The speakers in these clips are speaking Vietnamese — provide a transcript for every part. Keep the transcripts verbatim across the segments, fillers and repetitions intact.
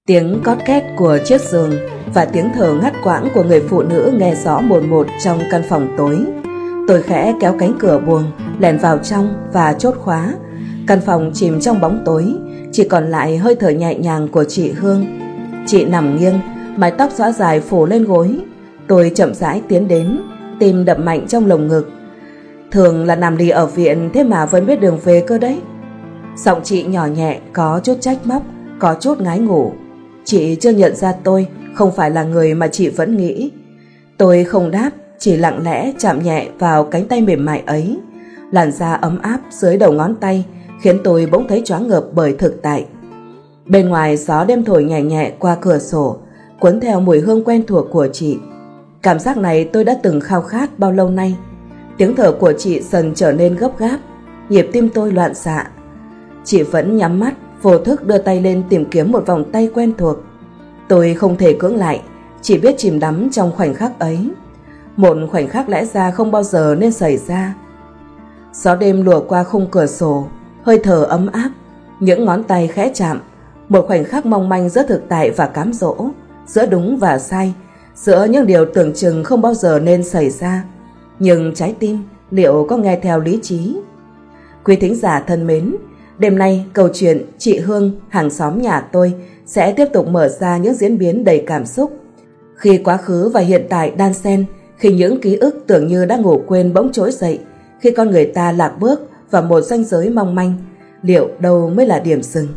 Tiếng cót két của chiếc giường và tiếng thở ngắt quãng của người phụ nữ nghe rõ mồn một trong căn phòng tối. Tôi khẽ kéo cánh cửa buồng, lèn vào trong và chốt khóa. Căn phòng chìm trong bóng tối, chỉ còn lại hơi thở nhẹ nhàng của chị Hương. Chị nằm nghiêng, mái tóc xõa dài phủ lên gối. Tôi chậm rãi tiến đến, tim đập mạnh trong lồng ngực. Thường là nằm lì ở viện, thế mà vẫn biết đường về cơ đấy. Giọng chị nhỏ nhẹ, có chút trách móc, có chút ngái ngủ. Chị chưa nhận ra tôi không phải là người mà chị vẫn nghĩ. Tôi không đáp, chỉ lặng lẽ chạm nhẹ vào cánh tay mềm mại ấy. Làn da ấm áp dưới đầu ngón tay khiến tôi bỗng thấy choáng ngợp bởi thực tại. Bên ngoài gió đêm thổi nhẹ nhẹ qua cửa sổ, cuốn theo mùi hương quen thuộc của chị. Cảm giác này tôi đã từng khao khát bao lâu nay. Tiếng thở của chị dần trở nên gấp gáp, nhịp tim tôi loạn xạ. Chị vẫn nhắm mắt, vô thức đưa tay lên tìm kiếm một vòng tay quen thuộc. Tôi không thể cưỡng lại, chỉ biết chìm đắm trong khoảnh khắc ấy. Một khoảnh khắc lẽ ra không bao giờ nên xảy ra. Gió đêm lùa qua khung cửa sổ, hơi thở ấm áp, những ngón tay khẽ chạm. Một khoảnh khắc mong manh giữa thực tại và cám dỗ, giữa đúng và sai, giữa những điều tưởng chừng không bao giờ nên xảy ra. Nhưng trái tim liệu có nghe theo lý trí? Quý thính giả thân mến, đêm nay câu chuyện chị Hương, hàng xóm nhà tôi sẽ tiếp tục mở ra những diễn biến đầy cảm xúc. Khi quá khứ và hiện tại đan xen, khi những ký ức tưởng như đã ngủ quên bỗng trỗi dậy, khi con người ta lạc bước vào một ranh giới mong manh, liệu đâu mới là điểm dừng?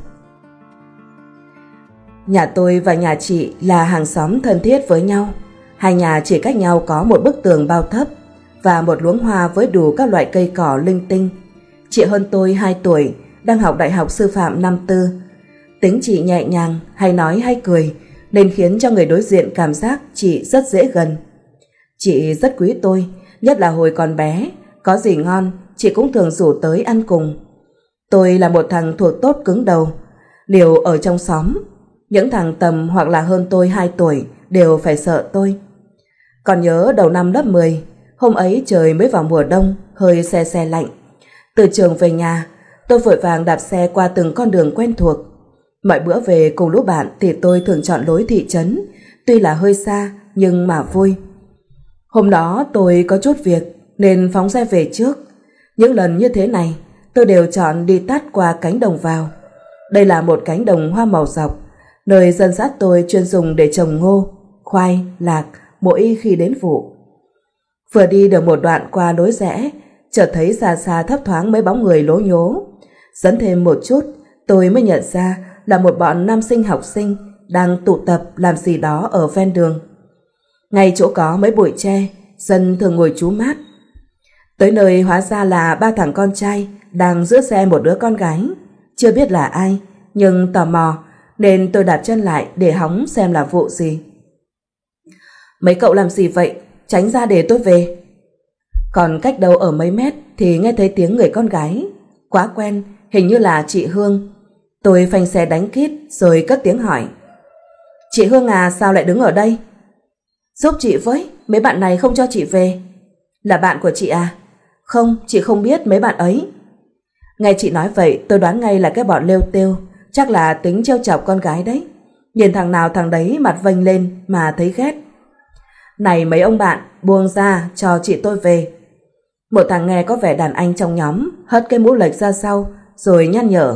Nhà tôi và nhà chị là hàng xóm thân thiết với nhau. Hai nhà chỉ cách nhau có một bức tường bao thấp và một luống hoa với đủ các loại cây cỏ linh tinh. Chị hơn tôi hai tuổi, đang học đại học sư phạm năm tư. Tính chị nhẹ nhàng, hay nói hay cười, nên khiến cho người đối diện cảm giác chị rất dễ gần. Chị rất quý tôi, nhất là hồi còn bé, có gì ngon chị cũng thường rủ tới ăn cùng. Tôi là một thằng thuộc tốt cứng đầu, liều ở trong xóm. Những thằng tầm hoặc là hơn tôi hai tuổi đều phải sợ tôi. Còn nhớ đầu năm lớp mười, hôm ấy trời mới vào mùa đông, hơi se se lạnh. Từ trường về nhà, tôi vội vàng đạp xe qua từng con đường quen thuộc. Mọi bữa về cùng lũ bạn thì tôi thường chọn lối thị trấn, tuy là hơi xa nhưng mà vui. Hôm đó tôi có chút việc nên phóng xe về trước. Những lần như thế này, tôi đều chọn đi tắt qua cánh đồng vào. Đây là một cánh đồng hoa màu dọc, nơi dân dã tôi chuyên dùng để trồng ngô, khoai, lạc mỗi khi đến vụ. Vừa đi được một đoạn qua lối rẽ, chợt thấy xa xa thấp thoáng mấy bóng người lố nhố. Dẫn thêm một chút, tôi mới nhận ra là một bọn nam sinh học sinh đang tụ tập làm gì đó ở ven đường. Ngay chỗ có mấy bụi tre, dân thường ngồi trú mát. Tới nơi hóa ra là ba thằng con trai đang giữ xe một đứa con gái. Chưa biết là ai, nhưng tò mò nên tôi đạp chân lại để hóng xem là vụ gì. Mấy cậu làm gì vậy? Tránh ra để tôi về. Còn cách đâu ở mấy mét thì nghe thấy tiếng người con gái. Quá quen, hình như là chị Hương. Tôi phanh xe đánh kít rồi cất tiếng hỏi. Chị Hương à, sao lại đứng ở đây? Giúp chị với, mấy bạn này không cho chị về. Là bạn của chị à? Không, chị không biết mấy bạn ấy. Nghe chị nói vậy tôi đoán ngay là cái bọn lêu têu, chắc là tính trêu chọc con gái đấy. Nhìn thằng nào thằng đấy mặt vênh lên mà thấy ghét. Này mấy ông bạn, buông ra cho chị tôi về. Một thằng nghe có vẻ đàn anh trong nhóm hất cái mũ lệch ra sau rồi nhăn nhở.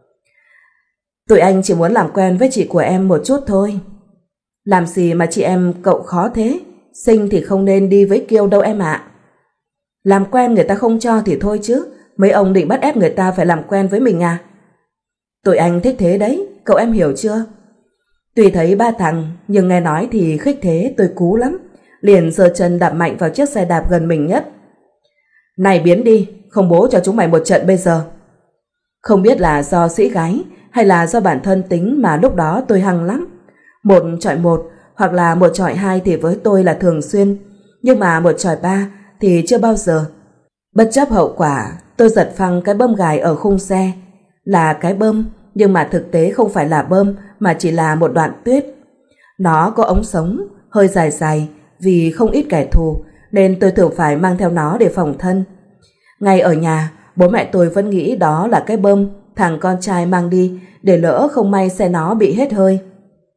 Tụi anh chỉ muốn làm quen với chị của em một chút thôi. Làm gì mà chị em cậu khó thế? Xinh thì không nên đi với kiêu đâu em ạ. Làm quen người ta không cho thì thôi chứ, mấy ông định bắt ép người ta phải làm quen với mình à? Tụi anh thích thế đấy, cậu em hiểu chưa? Tuy thấy ba thằng nhưng nghe nói thì khích thế tôi cú lắm, liền giơ chân đạp mạnh vào chiếc xe đạp gần mình nhất. Này biến đi, không bố cho chúng mày một trận bây giờ. Không biết là do sĩ gái hay là do bản thân tính mà lúc đó tôi hăng lắm. Một chọi một hoặc là một chọi hai thì với tôi là thường xuyên, nhưng mà một chọi ba thì chưa bao giờ. Bất chấp hậu quả, tôi giật phăng cái bơm gài ở khung xe. Là cái bơm, nhưng mà thực tế không phải là bơm mà chỉ là một đoạn tuyết. Nó có ống sống, hơi dài dài, vì không ít kẻ thù nên tôi thường phải mang theo nó để phòng thân. Ngay ở nhà, bố mẹ tôi vẫn nghĩ đó là cái bơm thằng con trai mang đi để lỡ không may xe nó bị hết hơi.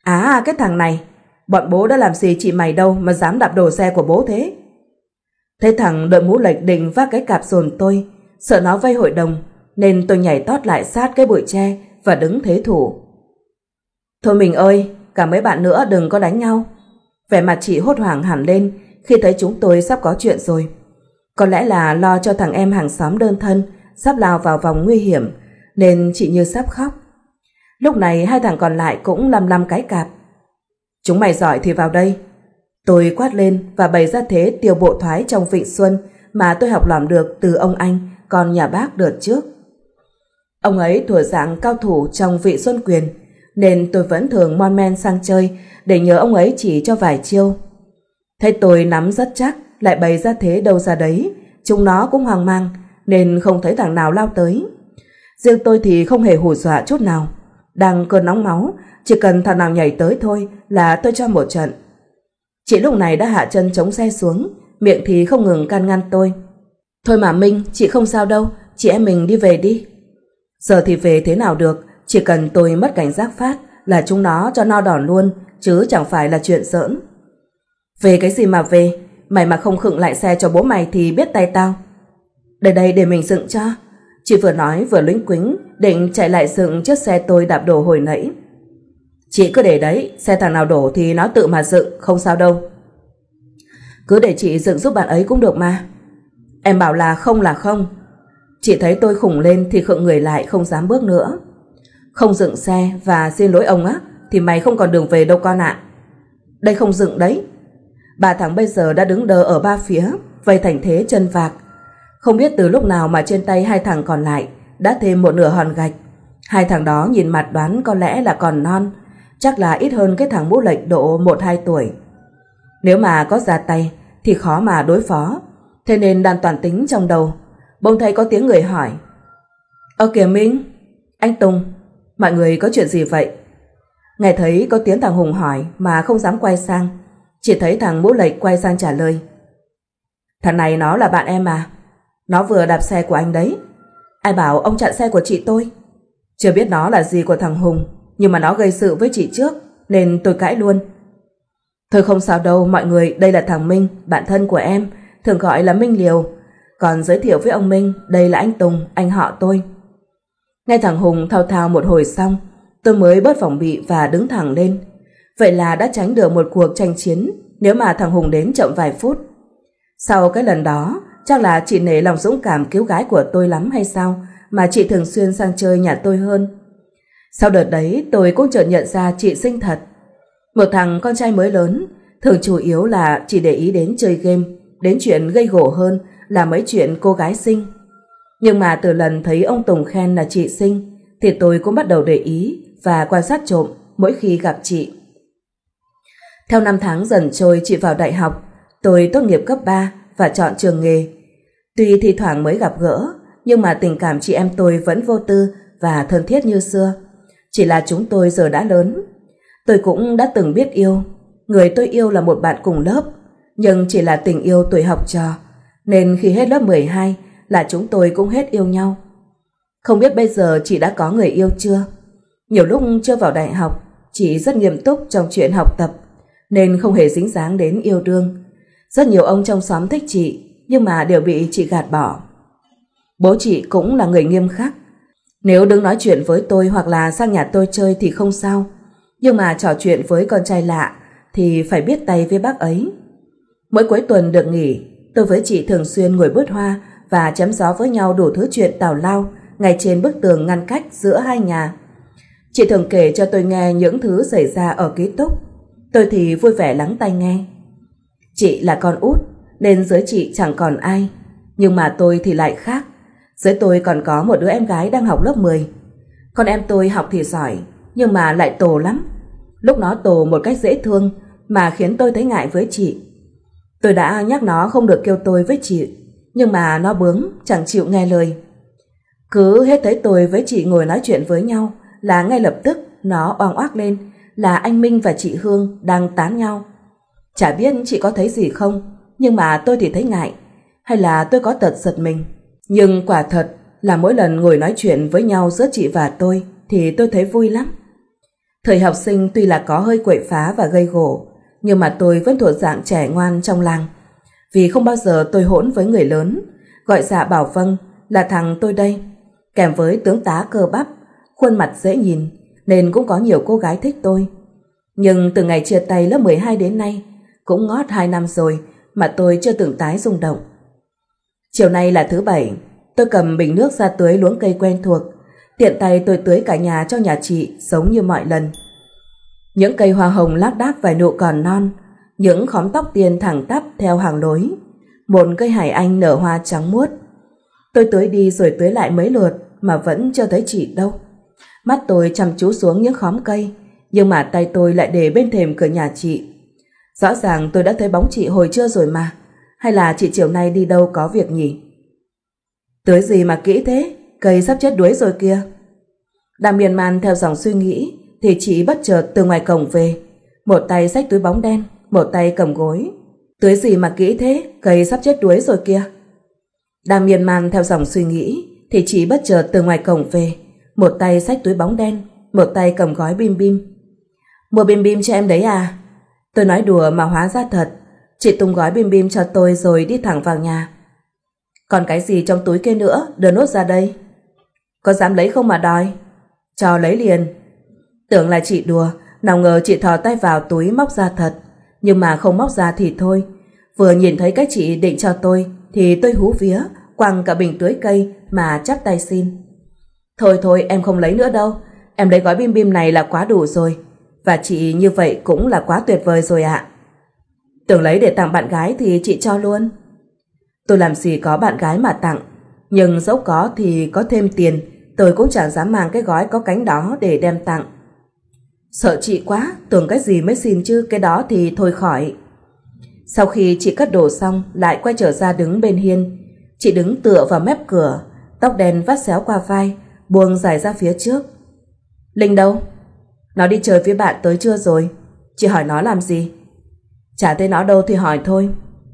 À, cái thằng này, bọn bố đã làm gì chị mày đâu mà dám đạp đổ xe của bố thế? Thấy thằng đội mũ lệch định vác cái cạp dồn tôi, sợ nó vây hội đồng, nên tôi nhảy tót lại sát cái bụi tre và đứng thế thủ. Thôi mình ơi, cả mấy bạn nữa đừng có đánh nhau. Vẻ mặt chị hốt hoảng hẳn lên khi thấy chúng tôi sắp có chuyện rồi. Có lẽ là lo cho thằng em hàng xóm đơn thân sắp lao vào vòng nguy hiểm, nên chị như sắp khóc. Lúc này hai thằng còn lại cũng lăm lăm cái cạp. Chúng mày giỏi thì vào đây. Tôi quát lên và bày ra thế tiêu bộ thoái trong Vịnh Xuân mà tôi học lỏm được từ ông anh con nhà bác đợt trước. Ông ấy thuộc dạng cao thủ trong Vị Xuân Quyền, nên tôi vẫn thường mon men sang chơi để nhớ ông ấy chỉ cho vài chiêu. Thấy tôi nắm rất chắc, lại bày ra thế đâu ra đấy, chúng nó cũng hoang mang nên không thấy thằng nào lao tới. Riêng tôi thì không hề hù dọa chút nào. Đang cơn nóng máu, chỉ cần thằng nào nhảy tới thôi là tôi cho một trận. Chị lúc này đã hạ chân chống xe xuống, miệng thì không ngừng can ngăn tôi. Thôi mà Minh, chị không sao đâu, chị em mình đi về đi. Giờ thì về thế nào được, chỉ cần tôi mất cảnh giác phát là chúng nó cho no đòn luôn, chứ chẳng phải là chuyện giỡn. Về cái gì mà về, mày mà không khựng lại xe cho bố mày thì biết tay tao. Đây đây để mình dựng cho. Chị vừa nói vừa lúnh quính định chạy lại dựng chiếc xe tôi đạp đổ hồi nãy. Chị cứ để đấy, xe thằng nào đổ thì nó tự mà dựng, không sao đâu. Cứ để chị dựng giúp bạn ấy cũng được mà. Em bảo là không là không. Chị thấy tôi khủng lên thì khựng người lại, không dám bước nữa. Không dựng xe và xin lỗi ông á, thì mày không còn đường về đâu con ạ. Đây không dựng đấy. Ba thằng bây giờ đã đứng đờ ở ba phía, vây thành thế chân vạc. Không biết từ lúc nào mà trên tay hai thằng còn lại đã thêm một nửa hòn gạch. Hai thằng đó nhìn mặt đoán có lẽ là còn non, chắc là ít hơn cái thằng mũ lệch độ một hai tuổi. Nếu mà có ra tay thì khó mà đối phó, thế nên đang toàn tính trong đầu. Bỗng thấy có tiếng người hỏi: Ơ kìa Minh, anh Tùng, mọi người có chuyện gì vậy? Nghe thấy có tiếng thằng Hùng hỏi mà không dám quay sang, chỉ thấy thằng mũ lệch quay sang trả lời: Thằng này nó là bạn em mà, nó vừa đạp xe của anh đấy. Ai bảo ông chặn xe của chị tôi? Chưa biết nó là gì của thằng Hùng, nhưng mà nó gây sự với chị trước nên tôi cãi luôn. Thôi không sao đâu mọi người, đây là thằng Minh, bạn thân của em, thường gọi là Minh Liều. Còn giới thiệu với ông Minh, đây là anh Tùng, anh họ tôi. Nghe thằng Hùng thao thao một hồi xong, tôi mới bớt phòng bị và đứng thẳng lên. Vậy là đã tránh được một cuộc tranh chiến nếu mà thằng Hùng đến chậm vài phút. Sau cái lần đó, chắc là chị nể lòng dũng cảm cứu gái của tôi lắm hay sao mà chị thường xuyên sang chơi nhà tôi hơn. Sau đợt đấy tôi cũng chợt nhận ra chị xinh thật. Một thằng con trai mới lớn, thường chủ yếu là chỉ để ý đến chơi game, đến chuyện gây gổ hơn là mấy chuyện cô gái xinh. Nhưng mà từ lần thấy ông Tùng khen là chị xinh thì tôi cũng bắt đầu để ý và quan sát trộm mỗi khi gặp chị. Theo năm tháng dần trôi chị vào đại học, tôi tốt nghiệp cấp ba và chọn trường nghề. Tuy thi thoảng mới gặp gỡ, nhưng mà tình cảm chị em tôi vẫn vô tư và thân thiết như xưa. Chỉ là chúng tôi giờ đã lớn. Tôi cũng đã từng biết yêu. Người tôi yêu là một bạn cùng lớp, nhưng chỉ là tình yêu tuổi học trò, nên khi hết lớp mười hai là chúng tôi cũng hết yêu nhau. Không biết bây giờ chị đã có người yêu chưa? Nhiều lúc chưa vào đại học, chị rất nghiêm túc trong chuyện học tập, nên không hề dính dáng đến yêu đương. Rất nhiều ông trong xóm thích chị, nhưng mà đều bị chị gạt bỏ. Bố chị cũng là người nghiêm khắc. Nếu đứng nói chuyện với tôi hoặc là sang nhà tôi chơi thì không sao, nhưng mà trò chuyện với con trai lạ thì phải biết tay với bác ấy. Mỗi cuối tuần được nghỉ, tôi với chị thường xuyên ngồi bứt hoa và chém gió với nhau đủ thứ chuyện tào lao ngay trên bức tường ngăn cách giữa hai nhà. Chị thường kể cho tôi nghe những thứ xảy ra ở ký túc, tôi thì vui vẻ lắng tai nghe. Chị là con út nên dưới chị chẳng còn ai, nhưng mà tôi thì lại khác. Dưới tôi còn có một đứa em gái đang học lớp mười. Con em tôi học thì giỏi, nhưng mà lại tồ lắm. Lúc nó tồ một cách dễ thương mà khiến tôi thấy ngại với chị. Tôi đã nhắc nó không được kêu tôi với chị, nhưng mà nó bướng, chẳng chịu nghe lời. Cứ hết thấy tôi với chị ngồi nói chuyện với nhau là ngay lập tức nó oang oác lên là anh Minh và chị Hương đang tán nhau. Chả biết chị có thấy gì không, nhưng mà tôi thì thấy ngại, hay là tôi có tật giật mình. Nhưng quả thật là mỗi lần ngồi nói chuyện với nhau giữa chị và tôi thì tôi thấy vui lắm. Thời học sinh tuy là có hơi quậy phá và gây gổ, nhưng mà tôi vẫn thuộc dạng trẻ ngoan trong làng. Vì không bao giờ tôi hỗn với người lớn, gọi dạ bảo vâng, là thằng tôi đây. Kèm với tướng tá cơ bắp, khuôn mặt dễ nhìn, nên cũng có nhiều cô gái thích tôi. Nhưng từ ngày chia tay lớp mười hai đến nay, cũng ngót hai năm rồi mà tôi chưa từng tái rung động. Chiều nay là thứ bảy, tôi cầm bình nước ra tưới luống cây quen thuộc. Tiện tay tôi tưới cả nhà cho nhà chị giống như mọi lần. Những cây hoa hồng lác đác vài nụ còn non, những khóm tóc tiên thẳng tắp theo hàng lối, một cây hải anh nở hoa trắng muốt. Tôi tưới đi rồi tưới lại mấy lượt mà vẫn chưa thấy chị đâu. Mắt tôi chăm chú xuống những khóm cây, nhưng mà tay tôi lại để bên thềm cửa nhà chị. Rõ ràng tôi đã thấy bóng chị hồi trưa rồi mà. Hay là chị chiều nay đi đâu có việc nhỉ? Tưới gì mà kỹ thế? Cây sắp chết đuối rồi kia. Đang miên man theo dòng suy nghĩ thì chị bất chợt từ ngoài cổng về, một tay xách túi bóng đen, một tay cầm gối. Tưới gì mà kỹ thế? Cây sắp chết đuối rồi kia. Đang miên man theo dòng suy nghĩ thì chị bất chợt từ ngoài cổng về, một tay xách túi bóng đen, một tay cầm gói bim bim. Mua bim bim cho em đấy à? Tôi nói đùa mà hóa ra thật. Chị tung gói bim bim cho tôi rồi đi thẳng vào nhà. Còn cái gì trong túi kia nữa, đưa nốt ra đây. Có dám lấy không mà đòi? Cho lấy liền. Tưởng là chị đùa, nào ngờ chị thò tay vào túi móc ra thật. Nhưng mà không móc ra thì thôi. Vừa nhìn thấy cái chị định cho tôi thì tôi hú vía, quăng cả bình tưới cây mà chắp tay xin. Thôi thôi, em không lấy nữa đâu. Em lấy gói bim bim này là quá đủ rồi. Và chị như vậy cũng là quá tuyệt vời rồi ạ. Tưởng lấy để tặng bạn gái thì chị cho luôn. Tôi làm gì có bạn gái mà tặng. Nhưng dẫu có thì có thêm tiền, tôi cũng chẳng dám mang cái gói có cánh đó để đem tặng. Sợ chị quá, tưởng cái gì mới xin chứ, cái đó thì thôi khỏi. Sau khi chị cất đồ xong, lại quay trở ra đứng bên hiên. Chị đứng tựa vào mép cửa, tóc đen vắt xéo qua vai, buông dài ra phía trước. Linh đâu? Nó đi chơi với bạn tới trưa rồi. Chị hỏi nó làm gì? Chả thấy nó đâu thì hỏi thôi.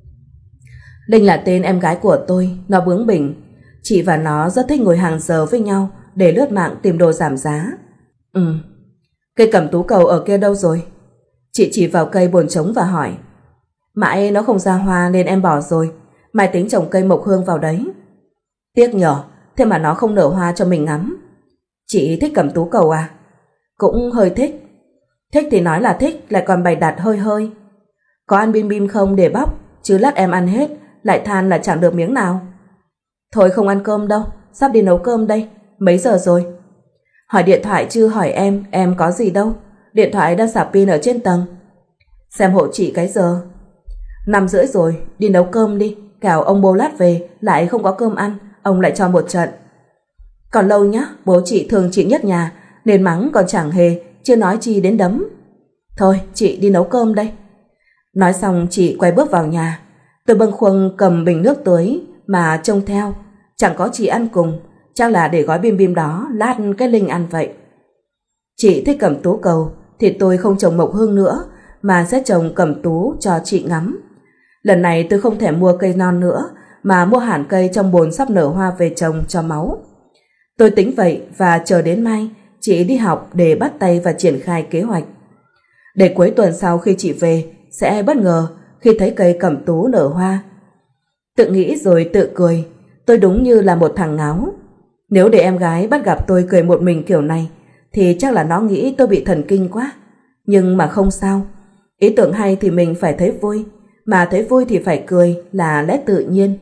Linh là tên em gái của tôi, nó bướng bỉnh. Chị và nó rất thích ngồi hàng giờ với nhau để lướt mạng tìm đồ giảm giá. Ừ. Cây cẩm tú cầu ở kia đâu rồi? Chị chỉ vào cây bồn trống và hỏi. Mãi nó không ra hoa nên em bỏ rồi. Mai tính trồng cây mộc hương vào đấy. Tiếc nhở, thế mà nó không nở hoa cho mình ngắm. Chị thích cẩm tú cầu à? Cũng hơi thích. Thích thì nói là thích, lại còn bày đặt hơi hơi. Có ăn bim bim không để bóc, chứ lát em ăn hết, lại than là chẳng được miếng nào. Thôi không ăn cơm đâu, sắp đi nấu cơm đây. Mấy giờ rồi? Hỏi điện thoại chứ hỏi em, em có gì đâu. Điện thoại đang sạc pin ở trên tầng. Xem hộ chị cái giờ. Năm rưỡi rồi, đi nấu cơm đi. Kẻo ông bố lát về, lại không có cơm ăn, ông lại cho một trận. Còn lâu nhá, bố chị thương chị nhất nhà, nên mắng còn chẳng hề, chưa nói chi đến đấm. Thôi, chị đi nấu cơm đây. Nói xong chị quay bước vào nhà. Tôi bâng khuâng cầm bình nước tưới mà trông theo. Chẳng có chị ăn cùng, chắc là để gói bim bim đó lát cái Linh ăn vậy. Chị thích cẩm tú cầu thì tôi không trồng mộc hương nữa, mà sẽ trồng cẩm tú cho chị ngắm. Lần này tôi không thể mua cây non nữa, mà mua hẳn cây trong bồn sắp nở hoa về trồng cho máu. Tôi tính vậy và chờ đến mai chị đi học để bắt tay và triển khai kế hoạch. Để cuối tuần sau khi chị về sẽ bất ngờ khi thấy cây cẩm tú nở hoa. Tự nghĩ rồi tự cười, tôi đúng như là một thằng ngáo. Nếu để em gái bắt gặp tôi cười một mình kiểu này thì chắc là nó nghĩ tôi bị thần kinh quá. Nhưng mà không sao, ý tưởng hay thì mình phải thấy vui, mà thấy vui thì phải cười là lẽ tự nhiên.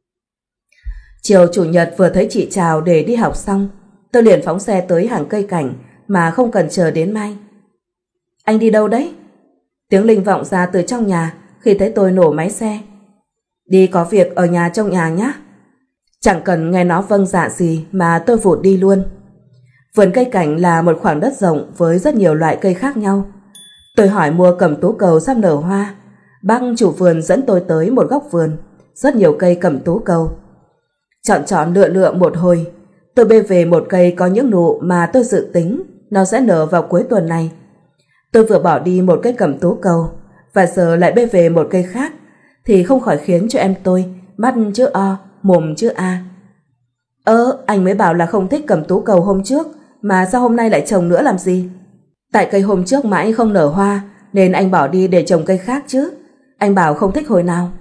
Chiều chủ nhật vừa thấy chị chào để đi học xong, tôi liền phóng xe tới hàng cây cảnh mà không cần chờ đến mai. Anh đi đâu đấy? Tiếng Linh vọng ra từ trong nhà khi thấy tôi nổ máy xe. Đi có việc ở nhà trong nhà nhé. Chẳng cần nghe nó vâng dạ gì mà tôi vụt đi luôn. Vườn cây cảnh là một khoảng đất rộng với rất nhiều loại cây khác nhau. Tôi hỏi mua cẩm tú cầu sắp nở hoa. Bác chủ vườn dẫn tôi tới một góc vườn, rất nhiều cây cẩm tú cầu. Chọn chọn lựa lựa một hồi, tôi bê về một cây có những nụ mà tôi dự tính nó sẽ nở vào cuối tuần này. Tôi vừa bỏ đi một cây cẩm tú cầu và giờ lại bê về một cây khác thì không khỏi khiến cho em tôi mắt chữ O, mồm chữ A. Ơ, anh mới bảo là không thích cẩm tú cầu hôm trước, mà sao hôm nay lại trồng nữa làm gì? Tại cây hôm trước mãi không nở hoa nên anh bỏ đi để trồng cây khác chứ. Anh bảo không thích hồi nào.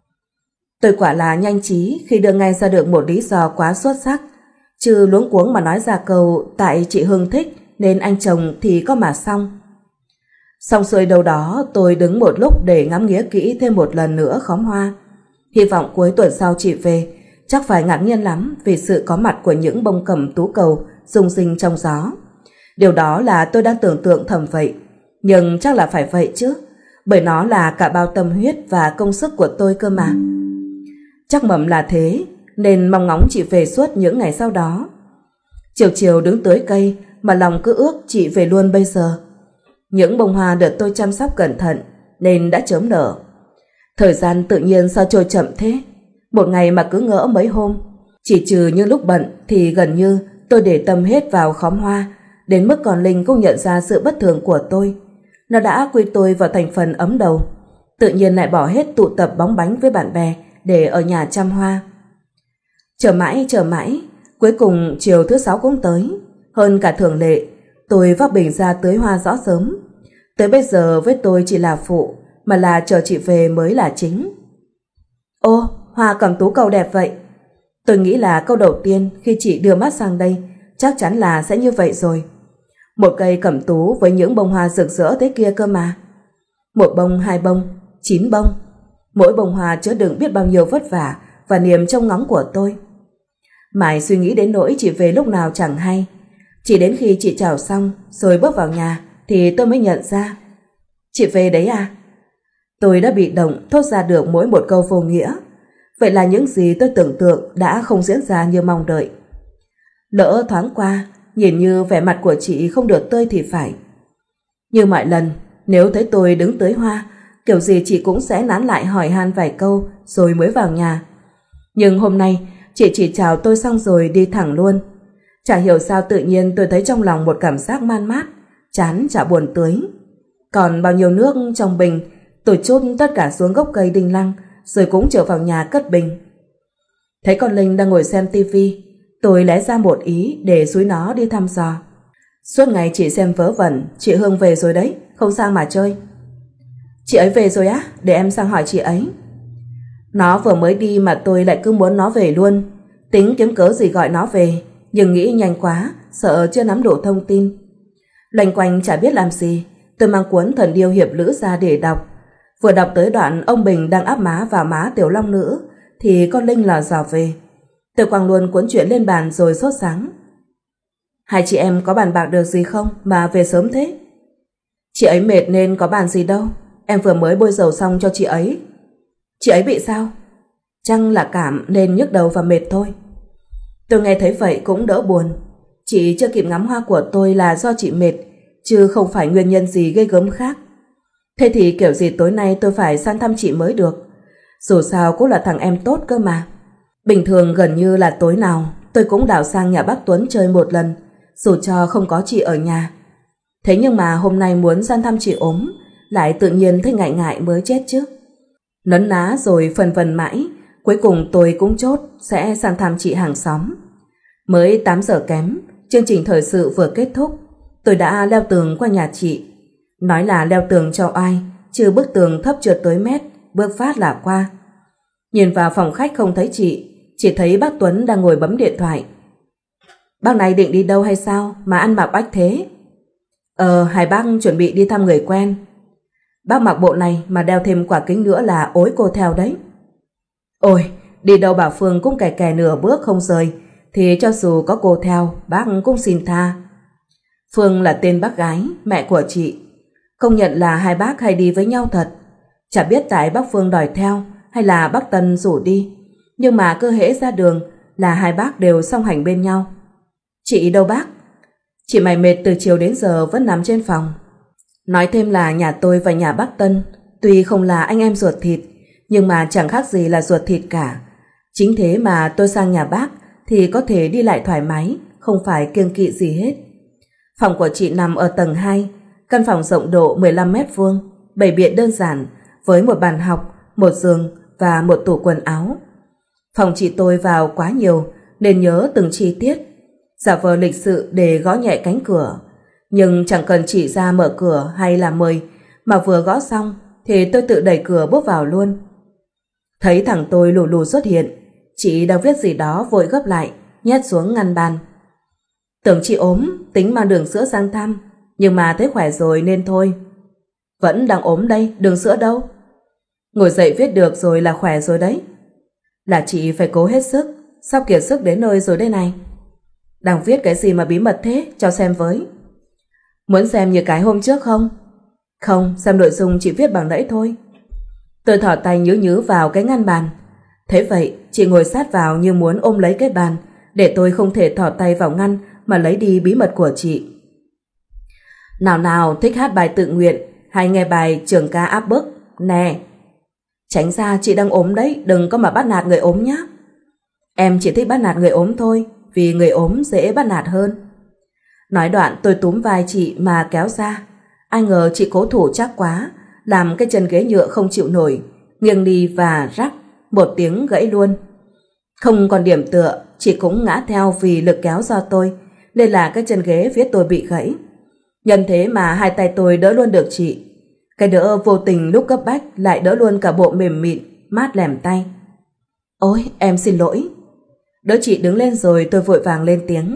Tôi quả là nhanh trí khi đưa ngay ra được một lý do quá xuất sắc, chứ luống cuống mà nói ra câu tại chị Hương thích nên anh trồng thì có mà xong. Xong xuôi đâu đó, tôi đứng một lúc để ngắm nghía kỹ thêm một lần nữa khóm hoa. Hy vọng cuối tuần sau chị về, chắc phải ngạc nhiên lắm vì sự có mặt của những bông cẩm tú cầu rung rinh trong gió. Điều đó là tôi đang tưởng tượng thầm vậy, nhưng chắc là phải vậy chứ, bởi nó là cả bao tâm huyết và công sức của tôi cơ mà. Chắc mầm là thế, nên mong ngóng chị về suốt những ngày sau đó. Chiều chiều đứng tưới cây mà lòng cứ ước chị về luôn bây giờ. Những bông hoa được tôi chăm sóc cẩn thận nên đã chớm nở. Thời gian tự nhiên sao trôi chậm thế, một ngày mà cứ ngỡ mấy hôm. Chỉ trừ những lúc bận thì gần như tôi để tâm hết vào khóm hoa, đến mức còn Linh cũng nhận ra sự bất thường của tôi. Nó đã quy tôi vào thành phần ấm đầu, tự nhiên lại bỏ hết tụ tập bóng bánh với bạn bè để ở nhà chăm hoa. Chờ mãi chờ mãi, cuối cùng chiều thứ sáu cũng tới. Hơn cả thường lệ, tôi vác bình ra tưới hoa rõ sớm. Tới bây giờ với tôi chỉ là phụ, mà là chờ chị về mới là chính. Ô, hoa cẩm tú cầu đẹp vậy. Tôi nghĩ là câu đầu tiên khi chị đưa mắt sang đây chắc chắn là sẽ như vậy rồi. Một cây cẩm tú với những bông hoa rực rỡ thế kia cơ mà. Một bông, hai bông, chín bông. Mỗi bông hoa chứa đựng biết bao nhiêu vất vả và niềm trông ngóng của tôi. Mãi suy nghĩ đến nỗi chị về lúc nào chẳng hay. Chỉ đến khi chị chào xong rồi bước vào nhà thì tôi mới nhận ra. Chị về đấy à? Tôi đã bị động thốt ra được mỗi một câu vô nghĩa. Vậy là những gì tôi tưởng tượng đã không diễn ra như mong đợi. Lỡ thoáng qua, nhìn như vẻ mặt của chị không được tươi thì phải. Như mọi lần, nếu thấy tôi đứng tưới hoa, kiểu gì chị cũng sẽ nán lại hỏi han vài câu rồi mới vào nhà. Nhưng hôm nay, chị chỉ chào tôi xong rồi đi thẳng luôn. Chả hiểu sao tự nhiên tôi thấy trong lòng một cảm giác man mát, chán chả buồn tưới. Còn bao nhiêu nước trong bình, tôi trút tất cả xuống gốc cây đinh lăng, rồi cũng trở vào nhà cất bình. Thấy con Linh đang ngồi xem tivi, tôi lẽ ra một ý để xúi nó đi thăm dò. Suốt ngày chị xem vớ vẩn, chị Hương về rồi đấy, không sang mà chơi. Chị ấy về rồi á, để em sang hỏi chị ấy. Nó vừa mới đi mà tôi lại cứ muốn nó về luôn. Tính kiếm cớ gì gọi nó về, nhưng nghĩ nhanh quá, sợ chưa nắm đủ thông tin. Loanh quanh chả biết làm gì, tôi mang cuốn Thần Điêu Hiệp Lữ ra để đọc. Vừa đọc tới đoạn ông Bình đang áp má vào má Tiểu Long Nữ thì con Linh lò dò về. Tôi quăng luôn cuốn truyện lên bàn rồi sốt sắng. Hai chị em có bàn bạc được gì không mà về sớm thế? Chị ấy mệt nên có bàn gì đâu, em vừa mới bôi dầu xong cho chị ấy. Chị ấy bị sao? Chăng là cảm nên nhức đầu và mệt thôi. Tôi nghe thấy vậy cũng đỡ buồn. Chị chưa kịp ngắm hoa của tôi là do chị mệt, chứ không phải nguyên nhân gì ghê gớm khác. Thế thì kiểu gì tối nay tôi phải sang thăm chị mới được. Dù sao cũng là thằng em tốt cơ mà. Bình thường gần như là tối nào tôi cũng đảo sang nhà bác Tuấn chơi một lần, dù cho không có chị ở nhà. Thế nhưng mà hôm nay muốn sang thăm chị ốm, lại tự nhiên thấy ngại ngại mới chết chứ. Nấn ná rồi phân vân mãi, cuối cùng tôi cũng chốt sẽ sang thăm chị hàng xóm. Mới tám giờ kém, chương trình thời sự vừa kết thúc, tôi đã leo tường qua nhà chị. Nói là leo tường cho ai, chứ bức tường thấp trượt tới mét, bước phát là qua. Nhìn vào phòng khách không thấy chị, chỉ thấy bác Tuấn đang ngồi bấm điện thoại. Bác này định đi đâu hay sao mà ăn mặc bách thế? Ờ, hai bác chuẩn bị đi thăm người quen. Bác mặc bộ này mà đeo thêm quả kính nữa là ối cô theo đấy. Ôi, đi đâu bà Phương cũng kè kè nửa bước không rời, thì cho dù có cô theo, bác cũng xin tha. Phương là tên bác gái, mẹ của chị. Công nhận là hai bác hay đi với nhau thật. Chả biết tại bác Phương đòi theo hay là bác Tân rủ đi, nhưng mà cứ hễ ra đường là hai bác đều song hành bên nhau. Chị đâu bác? Chị mày mệt từ chiều đến giờ vẫn nằm trên phòng. Nói thêm là nhà tôi và nhà bác Tân tuy không là anh em ruột thịt, nhưng mà chẳng khác gì là ruột thịt cả. Chính thế mà tôi sang nhà bác thì có thể đi lại thoải mái, không phải kiêng kỵ gì hết. Phòng của chị nằm ở tầng hai, căn phòng rộng độ mười lăm mét vuông, bày biện đơn giản với một bàn học, một giường và một tủ quần áo. Phòng chị tôi vào quá nhiều nên nhớ từng chi tiết, giả vờ lịch sự để gõ nhẹ cánh cửa. Nhưng chẳng cần chị ra mở cửa hay là mời, mà vừa gõ xong thì tôi tự đẩy cửa bước vào luôn. Thấy thằng tôi lù lù xuất hiện, chị đang viết gì đó vội gấp lại, nhét xuống ngăn bàn. Tưởng chị ốm, tính mang đường sữa sang thăm, nhưng mà thấy khỏe rồi nên thôi. Vẫn đang ốm đây, đường sữa đâu? Ngồi dậy viết được rồi là khỏe rồi đấy. Là chị phải cố hết sức, sắp kiệt sức đến nơi rồi đây này. Đang viết cái gì mà bí mật thế, cho xem với. Muốn xem như cái hôm trước không? Không, xem nội dung chị viết bằng nãy thôi. Tôi thỏ tay nhứ nhứ vào cái ngăn bàn. Thế vậy, chị ngồi sát vào như muốn ôm lấy cái bàn, để tôi không thể thỏ tay vào ngăn mà lấy đi bí mật của chị. Nào nào, thích hát bài tự nguyện hay nghe bài trường ca áp bức? Nè, tránh ra, chị đang ốm đấy, đừng có mà bắt nạt người ốm nhé. Em chỉ thích bắt nạt người ốm thôi, vì người ốm dễ bắt nạt hơn. Nói đoạn tôi túm vai chị mà kéo ra. Ai ngờ chị cố thủ chắc quá, làm cái chân ghế nhựa không chịu nổi, nghiêng đi và rắc, một tiếng gãy luôn. Không còn điểm tựa, chị cũng ngã theo vì lực kéo do tôi, nên là cái chân ghế phía tôi bị gãy. Nhân thế mà hai tay tôi đỡ luôn được chị. Cái đỡ vô tình lúc cấp bách lại đỡ luôn cả bộ mềm mịn, mát lẻm tay. Ôi, em xin lỗi. Đỡ chị đứng lên rồi tôi vội vàng lên tiếng.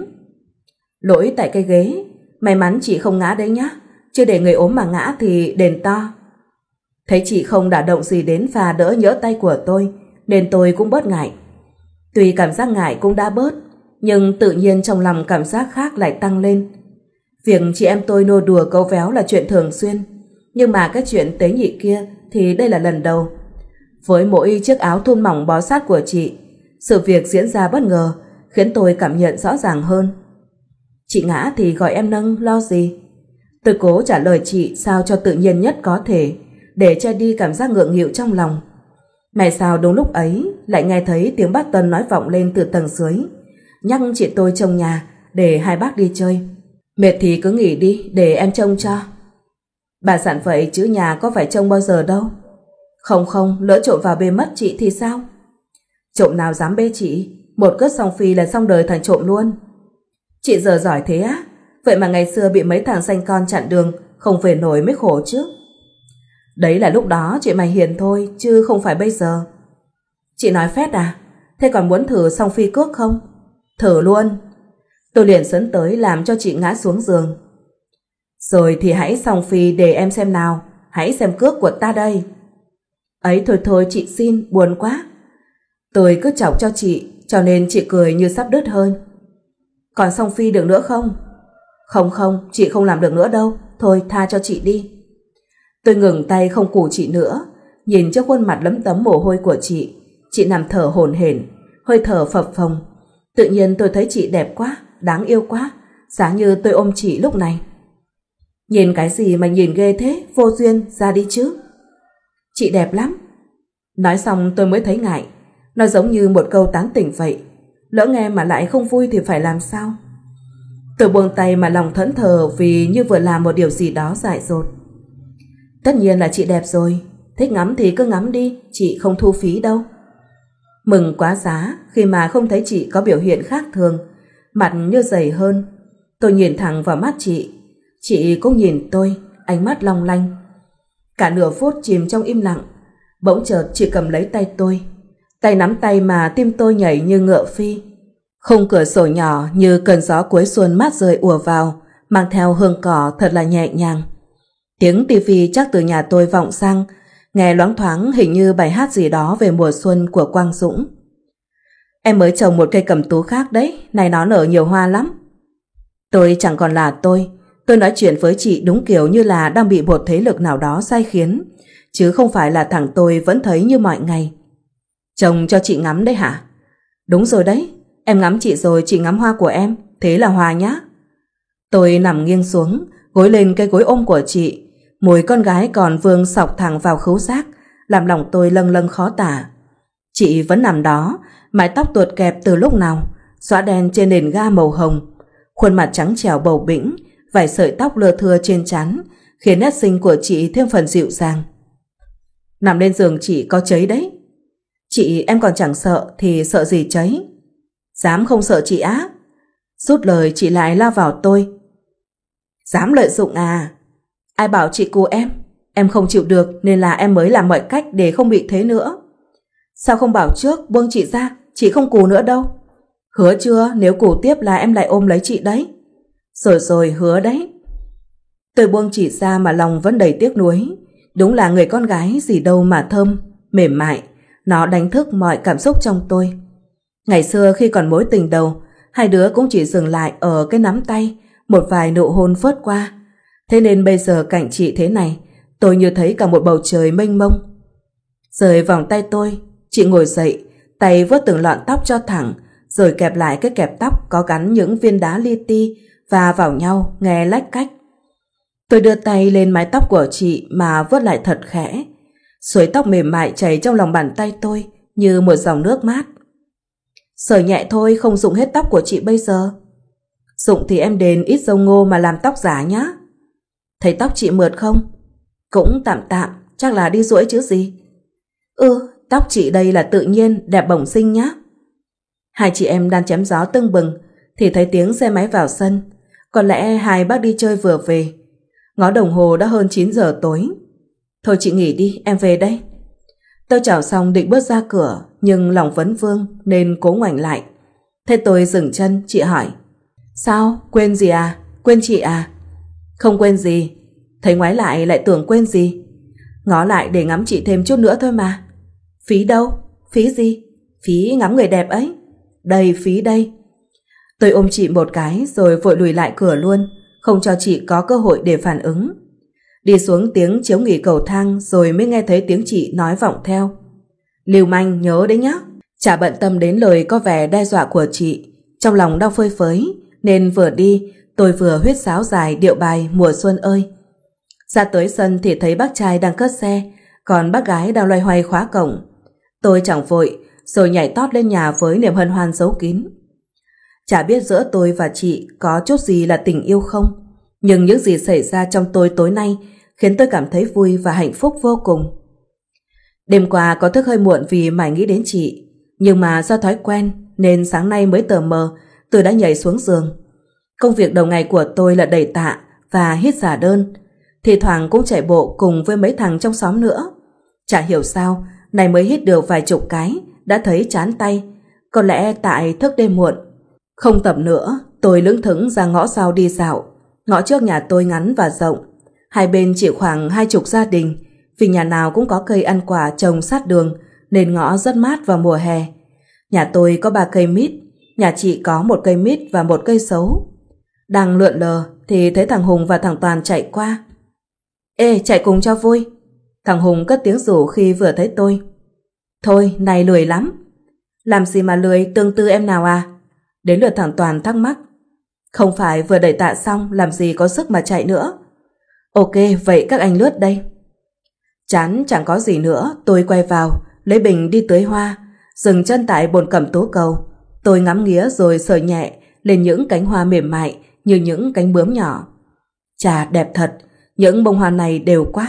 Lỗi tại cái ghế, may mắn chị không ngã đấy nhá, chứ để người ốm mà ngã thì đền to. Thấy chị không đả động gì đến pha đỡ nhỡ tay của tôi, nên tôi cũng bớt ngại. Tuy cảm giác ngại cũng đã bớt, nhưng tự nhiên trong lòng cảm giác khác lại tăng lên. Việc chị em tôi nô đùa câu véo là chuyện thường xuyên, nhưng mà cái chuyện tế nhị kia thì đây là lần đầu. Với mỗi chiếc áo thun mỏng bó sát của chị, sự việc diễn ra bất ngờ khiến tôi cảm nhận rõ ràng hơn. Chị ngã thì gọi em nâng, lo gì? Tôi cố trả lời chị sao cho tự nhiên nhất có thể, để che đi cảm giác ngượng nghịu trong lòng. May sao đúng lúc ấy lại nghe thấy tiếng bác Tân nói vọng lên từ tầng dưới, nhắc chị tôi trông nhà để hai bác đi chơi. Mệt thì cứ nghỉ đi, để em trông cho. Bà dặn vậy chứ nhà có phải trông bao giờ đâu. Không không, lỡ trộm vào bê mất chị thì sao? Trộm nào dám bê chị, một cất xong phi là xong đời thành trộm luôn. Chị giờ giỏi thế á? Vậy mà ngày xưa bị mấy thằng xanh con chặn đường, không về nổi mới khổ chứ. Đấy là lúc đó chị mày hiền thôi, chứ không phải bây giờ. Chị nói phét à? Thế còn muốn thử song phi cước không? Thử luôn. Tôi liền sấn tới làm cho chị ngã xuống giường. Rồi thì hãy song phi để em xem nào, hãy xem cước của ta đây. Ấy thôi thôi chị xin, buồn quá. Tôi cứ chọc cho chị, cho nên chị cười như sắp đứt hơn. Còn song phi được nữa không? Không không, chị không làm được nữa đâu, thôi tha cho chị đi. Tôi ngừng tay không củ chị nữa, nhìn trước khuôn mặt lấm tấm mồ hôi của chị. Chị nằm thở hổn hển, hơi thở phập phồng. Tự nhiên tôi thấy chị đẹp quá, đáng yêu quá, giá như tôi ôm chị lúc này. Nhìn cái gì mà nhìn ghê thế, vô duyên, ra đi chứ. Chị đẹp lắm. Nói xong tôi mới thấy ngại, nó giống như một câu tán tỉnh vậy. Lỡ nghe mà lại không vui thì phải làm sao? Tôi buông tay mà lòng thẫn thờ vì như vừa làm một điều gì đó dại dột. Tất nhiên là chị đẹp rồi, thích ngắm thì cứ ngắm đi, chị không thu phí đâu. Mừng quá giá khi mà không thấy chị có biểu hiện khác thường, mặt như dày hơn. Tôi nhìn thẳng vào mắt chị, chị cũng nhìn tôi, ánh mắt long lanh. Cả nửa phút chìm trong im lặng, bỗng chợt chị cầm lấy tay tôi. Tay nắm tay mà tim tôi nhảy như ngựa phi. Khung cửa sổ nhỏ như cơn gió cuối xuân mát rơi ùa vào, mang theo hương cỏ thật là nhẹ nhàng. Tiếng tivi chắc từ nhà tôi vọng sang, nghe loáng thoáng hình như bài hát gì đó về mùa xuân của Quang Dũng. Em mới trồng một cây cẩm tú khác đấy, này nó nở nhiều hoa lắm. Tôi chẳng còn là tôi, tôi nói chuyện với chị đúng kiểu như là đang bị một thế lực nào đó sai khiến, chứ không phải là thằng tôi vẫn thấy như mọi ngày. Trồng cho chị ngắm đấy hả? Đúng rồi đấy, em ngắm chị rồi chị ngắm hoa của em, thế là hòa nhá. Tôi nằm nghiêng xuống, gối lên cái gối ôm của chị, mùi con gái còn vương sọc thẳng vào khứu giác, làm lòng tôi lâng lâng khó tả. Chị vẫn nằm đó, mái tóc tuột kẹp từ lúc nào, xõa đen trên nền ga màu hồng, khuôn mặt trắng trẻo bầu bĩnh, vài sợi tóc lưa thưa trên trán, khiến nét xinh của chị thêm phần dịu dàng. Nằm lên giường chị có cháy đấy. Chị em còn chẳng sợ thì sợ gì cháy? Dám không sợ chị á? Rút lời chị lại lao vào tôi. Dám lợi dụng à? Ai bảo chị cù em? Em không chịu được nên là em mới làm mọi cách để không bị thế nữa. Sao không bảo trước, buông chị ra, chị không cù nữa đâu. Hứa chưa, nếu cù tiếp là em lại ôm lấy chị đấy. Rồi rồi, hứa đấy. Tôi buông chị ra mà lòng vẫn đầy tiếc nuối. Đúng là người con gái gì đâu mà thơm, mềm mại. Nó đánh thức mọi cảm xúc trong tôi. Ngày xưa khi còn mối tình đầu, hai đứa cũng chỉ dừng lại ở cái nắm tay, một vài nụ hôn phớt qua. Thế nên bây giờ cạnh chị thế này, tôi như thấy cả một bầu trời mênh mông. Rời vòng tay tôi, chị ngồi dậy, tay vuốt từng lọn tóc cho thẳng, rồi kẹp lại cái kẹp tóc có gắn những viên đá li ti và vào nhau nghe lách cách. Tôi đưa tay lên mái tóc của chị mà vuốt lại thật khẽ. Suối tóc mềm mại chảy trong lòng bàn tay tôi như một dòng nước mát. Sờ nhẹ thôi, không dụng hết tóc của chị bây giờ. Dụng thì em đền ít dâu ngô mà làm tóc giả nhá. Thấy tóc chị mượt không? Cũng tạm tạm, chắc là đi duỗi chứ gì. Ừ, tóc chị đây là tự nhiên, đẹp bổng xinh nhá. Hai chị em đang chém gió tưng bừng thì thấy tiếng xe máy vào sân. Có lẽ hai bác đi chơi vừa về. Ngó đồng hồ đã hơn chín giờ tối. Thôi chị nghỉ đi, em về đây. Tôi chào xong định bước ra cửa, nhưng lòng vấn vương nên cố ngoảnh lại. Thế tôi dừng chân, chị hỏi: Sao, quên gì à? Quên chị à? Không quên gì. Thấy ngoái lại lại tưởng quên gì. Ngó lại để ngắm chị thêm chút nữa thôi mà. Phí đâu? Phí gì? Phí ngắm người đẹp ấy. Đây, phí đây. Tôi ôm chị một cái rồi vội lùi lại cửa luôn, không cho chị có cơ hội để phản ứng. Đi xuống tiếng chiếu nghỉ cầu thang rồi mới nghe thấy tiếng chị nói vọng theo: Lưu manh nhớ đấy nhá. Chả bận tâm đến lời có vẻ đe dọa của chị. Trong lòng đang phơi phới nên vừa đi tôi vừa huýt sáo dài điệu bài Mùa Xuân ơi. Ra tới sân thì thấy bác trai đang cất xe, còn bác gái đang loay hoay khóa cổng. Tôi chẳng vội rồi nhảy tót lên nhà với niềm hân hoan giấu kín. Chả biết giữa tôi và chị có chút gì là tình yêu không, nhưng những gì xảy ra trong tôi tối nay khiến tôi cảm thấy vui và hạnh phúc vô cùng. Đêm qua có thức hơi muộn vì mải nghĩ đến chị, nhưng mà do thói quen nên sáng nay mới tờ mờ tôi đã nhảy xuống giường. Công việc đầu ngày của tôi là đẩy tạ và hít xả đơn, thì thoảng cũng chạy bộ cùng với mấy thằng trong xóm nữa. Chả hiểu sao này mới hít được vài chục cái đã thấy chán tay, có lẽ tại thức đêm muộn. Không tập nữa, tôi lững thững ra ngõ sau đi dạo. Ngõ trước nhà tôi ngắn và rộng, hai bên chỉ khoảng hai chục gia đình, vì nhà nào cũng có cây ăn quả trồng sát đường nên ngõ rất mát vào mùa hè. Nhà tôi có ba cây mít, nhà chị có một cây mít và một cây sấu. Đang lượn lờ thì thấy thằng Hùng và thằng Toàn chạy qua. Ê, chạy cùng cho vui. Thằng Hùng cất tiếng rủ khi vừa thấy tôi. Thôi, này lười lắm. Làm gì mà lười, tương tư em nào à? Đến lượt thằng Toàn thắc mắc. Không phải vừa đẩy tạ xong làm gì có sức mà chạy nữa. Ok, vậy các anh lướt đây. Chán chẳng có gì nữa, tôi quay vào, lấy bình đi tưới hoa, dừng chân tại bồn cẩm tú cầu. Tôi ngắm nghía rồi sờ nhẹ lên những cánh hoa mềm mại như những cánh bướm nhỏ. Chà, đẹp thật, những bông hoa này đều quá.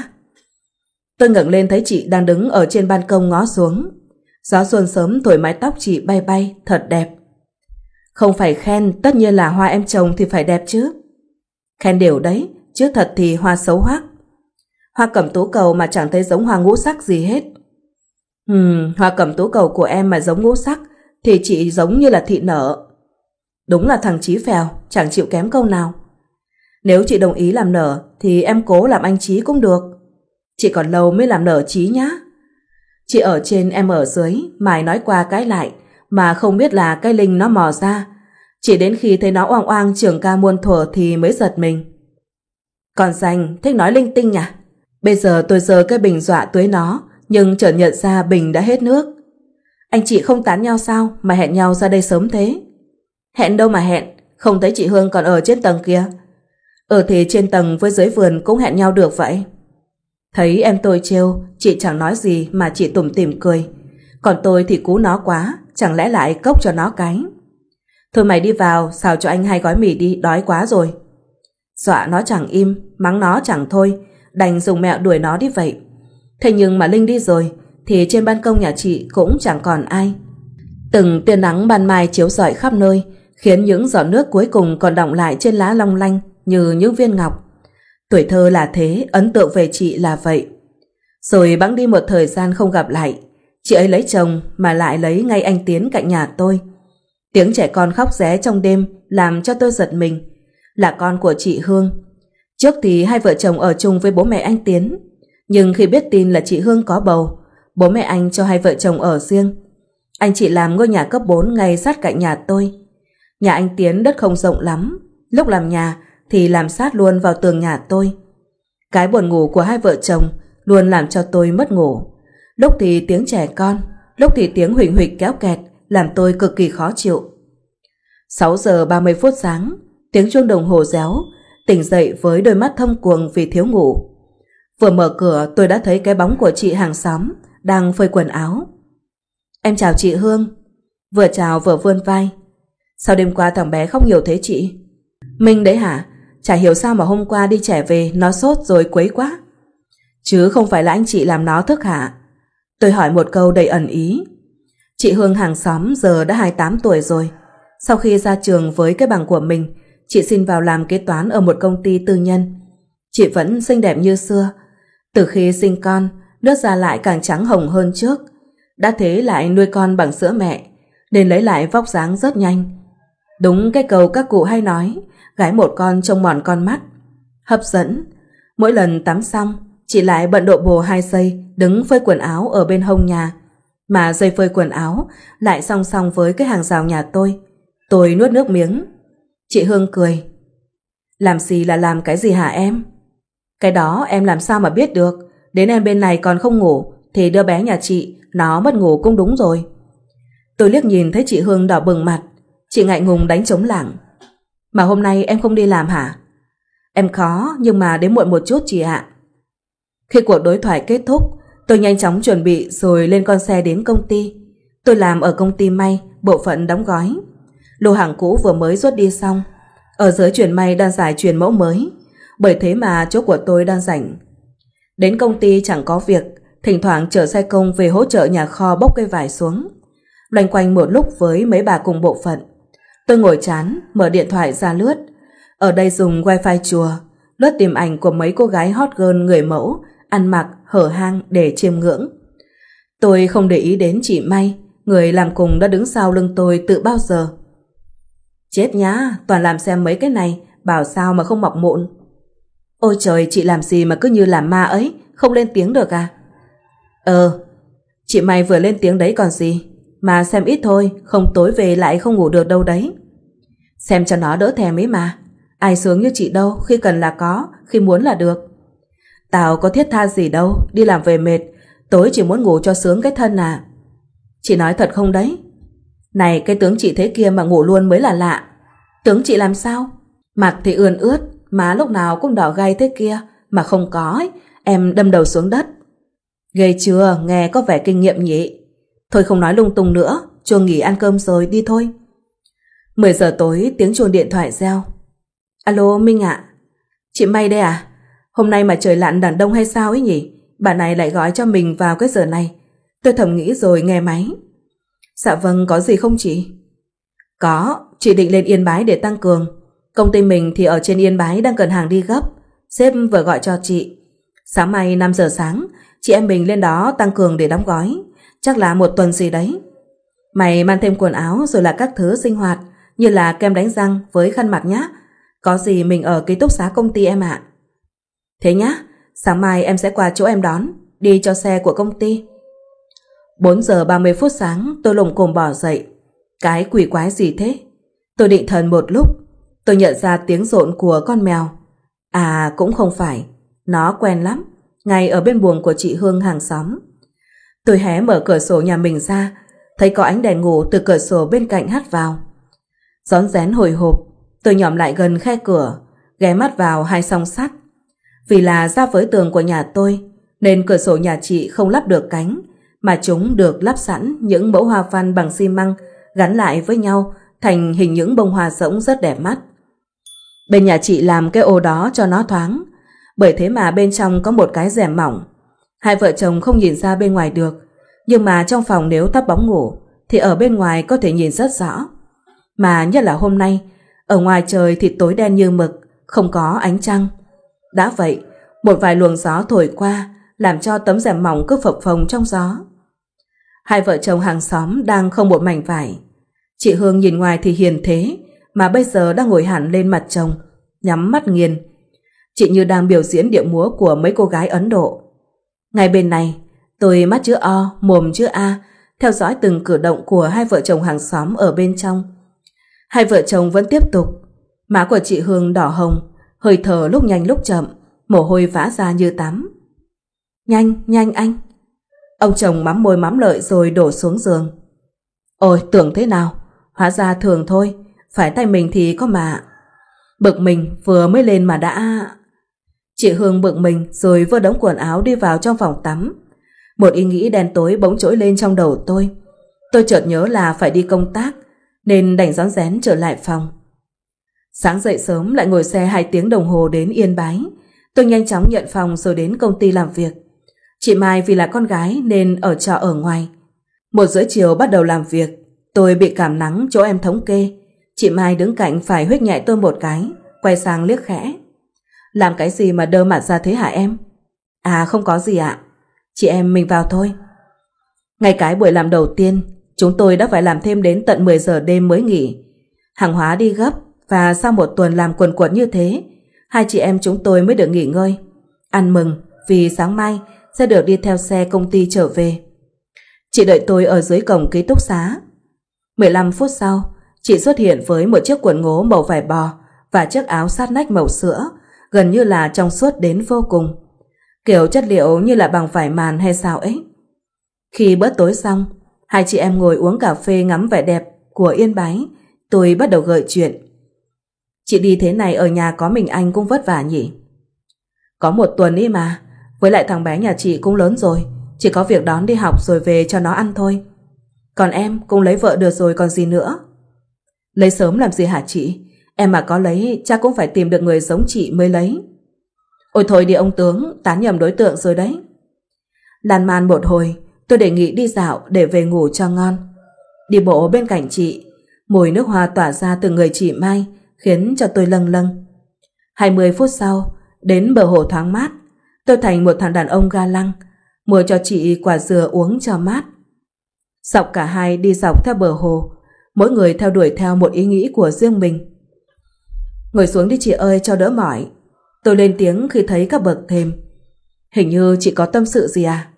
Tôi ngẩng lên thấy chị đang đứng ở trên ban công ngó xuống. Gió xuân sớm thổi mái tóc chị bay bay, thật đẹp. Không phải khen, tất nhiên là hoa em trồng thì phải đẹp chứ. Khen đều đấy, chứ thật thì hoa xấu hoắc. Hoa cẩm tú cầu mà chẳng thấy giống hoa ngũ sắc gì hết. Ừm, hoa cẩm tú cầu của em mà giống ngũ sắc thì chị giống như là thị nở. Đúng là thằng Chí phèo, chẳng chịu kém câu nào. Nếu chị đồng ý làm nở thì em cố làm anh Chí cũng được. Chị còn lâu mới làm nở Chí nhá. Chị ở trên em ở dưới, mãi nói qua cái lại mà không biết là cái linh nó mò ra. Chỉ đến khi thấy nó oang oang trường ca muôn thuở thì mới giật mình. Còn Danh thích nói linh tinh à? Bây giờ tôi giơ cái bình dọa tưới nó, nhưng chợt nhận ra bình đã hết nước. Anh chị không tán nhau sao mà hẹn nhau ra đây sớm thế? Hẹn đâu mà hẹn, không thấy chị Hương còn ở trên tầng kia. Ở thì trên tầng với dưới vườn cũng hẹn nhau được vậy. Thấy em tôi trêu, chị chẳng nói gì mà chỉ tủm tỉm cười. Còn tôi thì cú nó quá, chẳng lẽ lại cốc cho nó cái. Thôi mày đi vào, xào cho anh hai gói mì đi, đói quá rồi. Dọa nó chẳng im, mắng nó chẳng thôi, đành dùng mẹo đuổi nó đi vậy. Thế nhưng mà Linh đi rồi thì trên ban công nhà chị cũng chẳng còn ai. Từng tia nắng ban mai chiếu rọi khắp nơi, khiến những giọt nước cuối cùng còn đọng lại trên lá long lanh như những viên ngọc. Tuổi thơ là thế, ấn tượng về chị là vậy. Rồi bẵng đi một thời gian không gặp lại, chị ấy lấy chồng mà lại lấy ngay anh Tiến cạnh nhà tôi. Tiếng trẻ con khóc ré trong đêm làm cho tôi giật mình. Là con của chị Hương. Trước thì hai vợ chồng ở chung với bố mẹ anh Tiến, nhưng khi biết tin là chị Hương có bầu, bố mẹ anh cho hai vợ chồng ở riêng. Anh chị làm ngôi nhà cấp bốn ngay sát cạnh nhà tôi. Nhà anh Tiến đất không rộng lắm, lúc làm nhà thì làm sát luôn vào tường nhà tôi. Cái buồn ngủ của hai vợ chồng luôn làm cho tôi mất ngủ. Lúc thì tiếng trẻ con, lúc thì tiếng huỳnh huỳnh kéo kẹt làm tôi cực kỳ khó chịu. Sáu giờ ba mươi phút sáng, tiếng chuông đồng hồ réo, tỉnh dậy với đôi mắt thâm quầng vì thiếu ngủ. Vừa mở cửa tôi đã thấy cái bóng của chị hàng xóm đang phơi quần áo. Em chào chị Hương. Vừa chào vừa vươn vai. Sao đêm qua thằng bé khóc nhiều thế chị? Minh đấy hả? Chả hiểu sao mà hôm qua đi trẻ về nó sốt rồi quấy quá. Chứ không phải là anh chị làm nó thức hả? Tôi hỏi một câu đầy ẩn ý. Chị Hương hàng xóm giờ đã hai mươi tám tuổi rồi. Sau khi ra trường với cái bằng của mình, chị xin vào làm kế toán ở một công ty tư nhân. Chị vẫn xinh đẹp như xưa. Từ khi sinh con, nước da lại càng trắng hồng hơn trước. Đã thế lại nuôi con bằng sữa mẹ, nên lấy lại vóc dáng rất nhanh. Đúng cái câu các cụ hay nói, gái một con trông mòn con mắt. Hấp dẫn. Mỗi lần tắm xong, chị lại bận độ bồ hai giây đứng phơi quần áo ở bên hông nhà. Mà dây phơi quần áo lại song song với cái hàng rào nhà tôi. Tôi nuốt nước miếng. Chị Hương cười. Làm gì là làm cái gì hả em? Cái đó em làm sao mà biết được. Đến em bên này còn không ngủ thì đứa bé nhà chị nó mất ngủ cũng đúng rồi. Tôi liếc nhìn thấy chị Hương đỏ bừng mặt. Chị ngại ngùng đánh trống lảng. Mà hôm nay em không đi làm hả? Em khó nhưng mà đến muộn một chút chị ạ. Khi cuộc đối thoại kết thúc, tôi nhanh chóng chuẩn bị rồi lên con xe đến công ty. Tôi làm ở công ty may, bộ phận đóng gói. Lô hàng cũ vừa mới rút đi xong. Ở dưới chuyển may đang giải chuyển mẫu mới, bởi thế mà chỗ của tôi đang rảnh. Đến công ty chẳng có việc, thỉnh thoảng chở xe công về hỗ trợ nhà kho bốc cây vải xuống. Loanh quanh một lúc với mấy bà cùng bộ phận. Tôi ngồi chán, mở điện thoại ra lướt. Ở đây dùng wifi chùa, lướt tìm ảnh của mấy cô gái hot girl người mẫu, ăn mặc, hở hang để chiêm ngưỡng. Tôi không để ý đến chị May, người làm cùng đã đứng sau lưng tôi từ bao giờ. Chết nhá, toàn làm xem mấy cái này, bảo sao mà không mọc mụn. Ôi trời, chị làm gì mà cứ như làm ma ấy, không lên tiếng được à? Ờ, chị May vừa lên tiếng đấy còn gì. Mà xem ít thôi, không tối về lại không ngủ được đâu đấy. Xem cho nó đỡ thèm ấy mà. Ai sướng như chị đâu, khi cần là có, khi muốn là được. Tao có thiết tha gì đâu, đi làm về mệt, tối chỉ muốn ngủ cho sướng cái thân à. Chị nói thật không đấy? Này, cái tướng chị thế kia mà ngủ luôn mới là lạ. Tướng chị làm sao? Mặt thì ươn ướt, má lúc nào cũng đỏ gay thế kia, mà không có ấy, em đâm đầu xuống đất. Ghê chưa, nghe có vẻ kinh nghiệm nhỉ. Thôi không nói lung tung nữa, chuông nghỉ ăn cơm rồi, đi thôi. mười giờ tối tiếng chuông điện thoại reo. Alo Minh ạ. Chị May đây à? Hôm nay mà trời lặn đàn đông hay sao ấy nhỉ? Bà này lại gọi cho mình vào cái giờ này. Tôi thầm nghĩ rồi nghe máy. Dạ vâng, có gì không chị? Có, chị định lên Yên Bái để tăng cường. Công ty mình thì ở trên Yên Bái đang cần hàng đi gấp. Sếp vừa gọi cho chị. Sáng mai năm giờ sáng, chị em mình lên đó tăng cường để đóng gói. Chắc là một tuần gì đấy. Mày mang thêm quần áo rồi là các thứ sinh hoạt, như là kem đánh răng với khăn mặt nhá. Có gì mình ở ký túc xá công ty em ạ. Thế nhá, sáng mai em sẽ qua chỗ em đón, đi cho xe của công ty. Bốn giờ ba mươi phút sáng tôi lồm cồm bỏ dậy. Cái quỷ quái gì thế? Tôi định thần một lúc, tôi nhận ra tiếng rộn của con mèo. À cũng không phải, nó quen lắm, ngay ở bên buồng của chị Hương hàng xóm. Tôi hé mở cửa sổ nhà mình ra, thấy có ánh đèn ngủ từ cửa sổ bên cạnh hắt vào. Rón rén hồi hộp, tôi nhòm lại gần khe cửa, ghé mắt vào hai song sắt. Vì là ra với tường của nhà tôi, nên cửa sổ nhà chị không lắp được cánh, mà chúng được lắp sẵn những mẫu hoa văn bằng xi măng gắn lại với nhau thành hình những bông hoa rỗng rất đẹp mắt. Bên nhà chị làm cái ô đó cho nó thoáng, bởi thế mà bên trong có một cái rèm mỏng. Hai vợ chồng không nhìn ra bên ngoài được, nhưng mà trong phòng nếu thắp bóng ngủ thì ở bên ngoài có thể nhìn rất rõ. Mà nhất là hôm nay, ở ngoài trời thì tối đen như mực, không có ánh trăng. Đã vậy, một vài luồng gió thổi qua làm cho tấm rèm mỏng cứ phập phồng trong gió. Hai vợ chồng hàng xóm đang không một mảnh vải. Chị Hương nhìn ngoài thì hiền thế, mà bây giờ đang ngồi hẳn lên mặt chồng, nhắm mắt nghiền. Chị như đang biểu diễn điệu múa của mấy cô gái Ấn Độ. Ngay bên này, tôi mắt chữ O, mồm chữ A, theo dõi từng cử động của hai vợ chồng hàng xóm ở bên trong. Hai vợ chồng vẫn tiếp tục. Má của chị Hương đỏ hồng, hơi thở lúc nhanh lúc chậm, mồ hôi vã ra như tắm. Nhanh, nhanh anh. Ông chồng mắm môi mắm lợi rồi đổ xuống giường. Ôi, tưởng thế nào, hóa ra thường thôi, phải tay mình thì có mà. Bực mình vừa mới lên mà đã... Chị Hương bực mình rồi vơ đống quần áo đi vào trong phòng tắm. Một ý nghĩ đen tối bỗng trỗi lên trong đầu tôi. Tôi chợt nhớ là phải đi công tác, nên đành rón rén trở lại phòng. Sáng dậy sớm lại ngồi xe hai tiếng đồng hồ đến Yên Bái. Tôi nhanh chóng nhận phòng rồi đến công ty làm việc. Chị Mai vì là con gái nên ở trọ ở ngoài. Một rưỡi chiều bắt đầu làm việc. Tôi bị cảm nắng chỗ em thống kê. Chị Mai đứng cạnh phải huých nhẹ tôi một cái, quay sang liếc khẽ. Làm cái gì mà đơ mặt ra thế hả em? À không có gì ạ. Chị em mình vào thôi. Ngay cái buổi làm đầu tiên, chúng tôi đã phải làm thêm đến tận mười giờ đêm mới nghỉ. Hàng hóa đi gấp, và sau một tuần làm quần quật như thế, hai chị em chúng tôi mới được nghỉ ngơi. Ăn mừng vì sáng mai sẽ được đi theo xe công ty trở về. Chị đợi tôi ở dưới cổng ký túc xá. mười lăm phút sau, chị xuất hiện với một chiếc quần ngố màu vải bò và chiếc áo sát nách màu sữa, gần như là trong suốt đến vô cùng. Kiểu chất liệu như là bằng vải màn hay sao ấy. Khi bữa tối xong, hai chị em ngồi uống cà phê ngắm vẻ đẹp của Yên Bái, tôi bắt đầu gợi chuyện. Chị đi thế này ở nhà có mình anh cũng vất vả nhỉ? Có một tuần ý mà, với lại thằng bé nhà chị cũng lớn rồi, chỉ có việc đón đi học rồi về cho nó ăn thôi. Còn em cũng lấy vợ được rồi còn gì nữa. Lấy sớm làm gì hả chị? Em mà có lấy chắc cũng phải tìm được người giống chị mới lấy. Ôi thôi đi ông tướng, tán nhầm đối tượng rồi đấy. Lan man một hồi, tôi đề nghị đi dạo để về ngủ cho ngon. Đi bộ bên cạnh chị, mùi nước hoa tỏa ra từ người chị Mai khiến cho tôi lâng lâng. Hai mươi phút sau, đến bờ hồ thoáng mát, tôi thành một thằng đàn ông ga lăng, mua cho chị quả dừa uống cho mát. Dọc cả hai đi dọc theo bờ hồ, mỗi người theo đuổi theo một ý nghĩ của riêng mình. Ngồi xuống đi chị ơi cho đỡ mỏi. Tôi lên tiếng khi thấy các bậc thềm. Hình như chị có tâm sự gì à?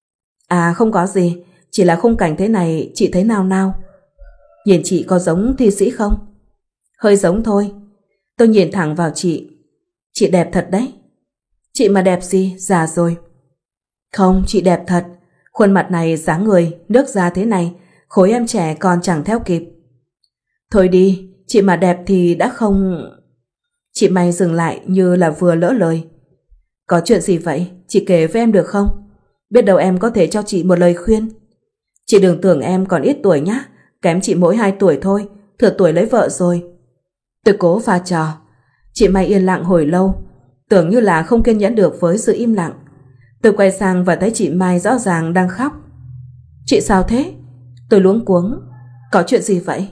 À không có gì, chỉ là khung cảnh thế này chị thấy nao nao. Nhìn chị có giống thi sĩ không? Hơi giống thôi. Tôi nhìn thẳng vào chị. Chị đẹp thật đấy. Chị mà đẹp gì, già rồi. Không, chị đẹp thật. Khuôn mặt này, dáng người, nước da thế này, khối em trẻ còn chẳng theo kịp. Thôi đi, chị mà đẹp thì đã không... Chị May dừng lại như là vừa lỡ lời. Có chuyện gì vậy? Chị kể với em được không? Biết đâu em có thể cho chị một lời khuyên. Chị đừng tưởng em còn ít tuổi nhá, kém chị mỗi hai tuổi thôi, thừa tuổi lấy vợ rồi. Tôi cố pha trò. Chị May yên lặng hồi lâu, tưởng như là không kiên nhẫn được với sự im lặng. Tôi quay sang và thấy chị Mai rõ ràng đang khóc. Chị sao thế? Tôi luống cuống. Có chuyện gì vậy?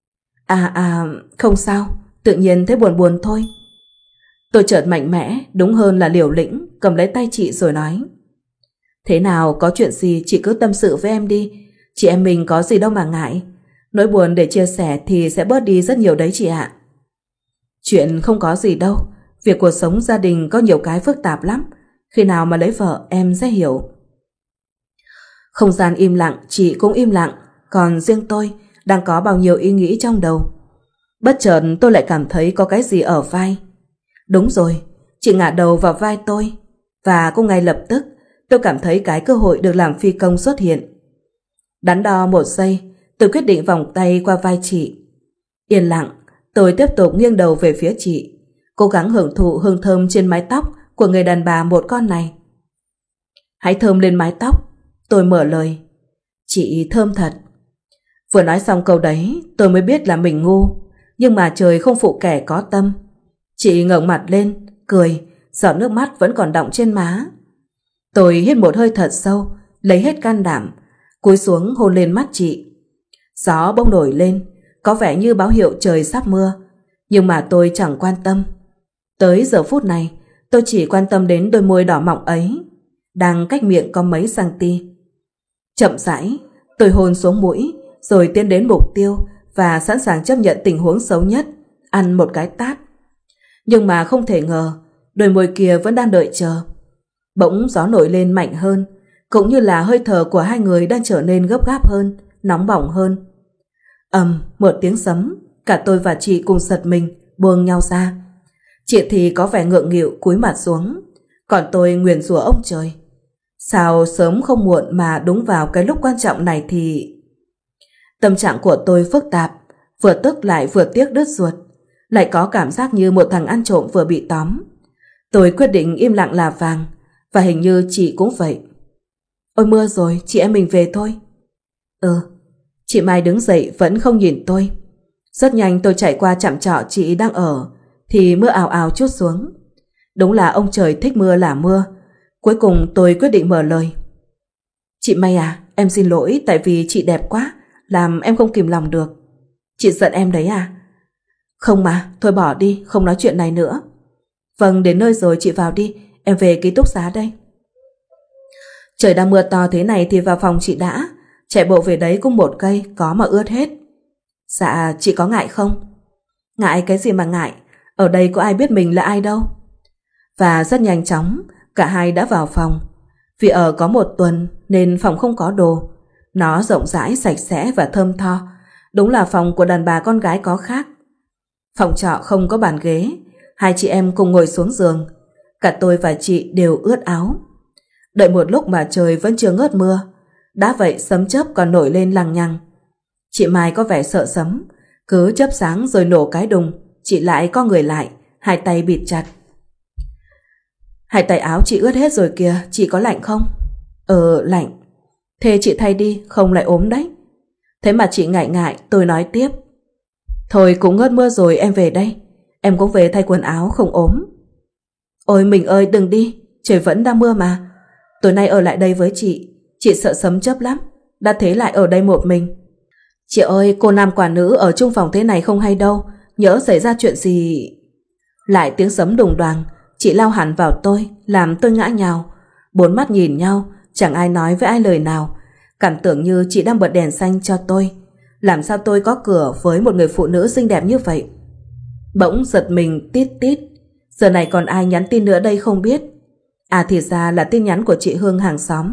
À à, không sao, tự nhiên thấy buồn buồn thôi. Tôi chợt mạnh mẽ, đúng hơn là liều lĩnh, cầm lấy tay chị rồi nói. Thế nào, có chuyện gì chị cứ tâm sự với em đi. Chị em mình có gì đâu mà ngại. Nỗi buồn để chia sẻ thì sẽ bớt đi rất nhiều đấy chị ạ. Chuyện không có gì đâu. Việc cuộc sống gia đình có nhiều cái phức tạp lắm. Khi nào mà lấy vợ em sẽ hiểu. Không gian im lặng, chị cũng im lặng. Còn riêng tôi đang có bao nhiêu ý nghĩ trong đầu. Bất chợt tôi lại cảm thấy có cái gì ở vai. Đúng rồi, chị ngả đầu vào vai tôi. Và cũng ngay lập tức tôi cảm thấy cái cơ hội được làm phi công xuất hiện. Đắn đo một giây, tôi quyết định vòng tay qua vai chị. Yên lặng, tôi tiếp tục nghiêng đầu về phía chị, cố gắng hưởng thụ hương thơm trên mái tóc của người đàn bà một con này. Hãy thơm lên mái tóc, tôi mở lời. Chị thơm thật. Vừa nói xong câu đấy, tôi mới biết là mình ngu, nhưng mà trời không phụ kẻ có tâm. Chị ngẩng mặt lên, cười, giọt nước mắt vẫn còn đọng trên má. Tôi hít một hơi thật sâu, lấy hết can đảm, cúi xuống hôn lên mắt chị. Gió bỗng nổi lên, có vẻ như báo hiệu trời sắp mưa, nhưng mà tôi chẳng quan tâm. Tới giờ phút này, tôi chỉ quan tâm đến đôi môi đỏ mọng ấy, đang cách miệng có mấy cm. Chậm rãi, tôi hôn xuống mũi, rồi tiến đến mục tiêu và sẵn sàng chấp nhận tình huống xấu nhất, ăn một cái tát. Nhưng mà không thể ngờ, đôi môi kia vẫn đang đợi chờ. Bỗng gió nổi lên mạnh hơn, cũng như là hơi thở của hai người đang trở nên gấp gáp hơn, nóng bỏng hơn. Ầm, một tiếng sấm, cả tôi và chị cùng giật mình, buông nhau ra. Chị thì có vẻ ngượng nghịu cúi mặt xuống, còn tôi nguyền rủa ông trời. Sao sớm không muộn mà đúng vào cái lúc quan trọng này thì... Tâm trạng của tôi phức tạp, vừa tức lại vừa tiếc đứt ruột, lại có cảm giác như một thằng ăn trộm vừa bị tóm. Tôi quyết định im lặng là vàng, và hình như chị cũng vậy. Ôi mưa rồi, chị em mình về thôi. Ừ. Chị Mai đứng dậy vẫn không nhìn tôi. Rất nhanh tôi chạy qua trạm trọ chị đang ở, thì mưa ào ào trút xuống. Đúng là ông trời thích mưa là mưa. Cuối cùng tôi quyết định mở lời. Chị Mai à, em xin lỗi tại vì chị đẹp quá, làm em không kìm lòng được. Chị giận em đấy à? Không mà, thôi bỏ đi, không nói chuyện này nữa. Vâng, đến nơi rồi, chị vào đi, em về ký túc xá đây. Trời đang mưa to thế này thì vào phòng chị đã. Chạy bộ về đấy cũng một cây, có mà ướt hết. Dạ, chị có ngại không? Ngại cái gì mà ngại, ở đây có ai biết mình là ai đâu. Và rất nhanh chóng, cả hai đã vào phòng. Vì ở có một tuần nên phòng không có đồ. Nó rộng rãi, sạch sẽ và thơm tho. Đúng là phòng của đàn bà con gái có khác. Phòng trọ không có bàn ghế. Hai chị em cùng ngồi xuống giường. Cả tôi và chị đều ướt áo. Đợi một lúc mà trời vẫn chưa ngớt mưa. Đã vậy sấm chớp còn nổi lên lằng nhằng. Chị Mai có vẻ sợ sấm, cứ chớp sáng rồi nổ cái đùng. Chị lại co người lại, hai tay bịt chặt. Hai tay áo chị ướt hết rồi kìa, chị có lạnh không? Ờ, lạnh. Thế chị thay đi, không lại ốm đấy. Thế mà chị ngại ngại, tôi nói tiếp. Thôi cũng ngớt mưa rồi, em về đây. Em cũng về thay quần áo, không ốm. Ôi mình ơi, đừng đi, trời vẫn đang mưa mà. Tối nay ở lại đây với chị, chị sợ sấm chớp lắm, đã thế lại ở đây một mình. Chị ơi, cô nam quả nữ ở chung phòng thế này không hay đâu, nhỡ xảy ra chuyện gì... Lại tiếng sấm đùng đoàng, chị lao hẳn vào tôi, làm tôi ngã nhào. Bốn mắt nhìn nhau, chẳng ai nói với ai lời nào. Cảm tưởng như chị đang bật đèn xanh cho tôi. Làm sao tôi có cửa với một người phụ nữ xinh đẹp như vậy? Bỗng giật mình tít tít. Giờ này còn ai nhắn tin nữa đây không biết. À thì ra là tin nhắn của chị Hương hàng xóm.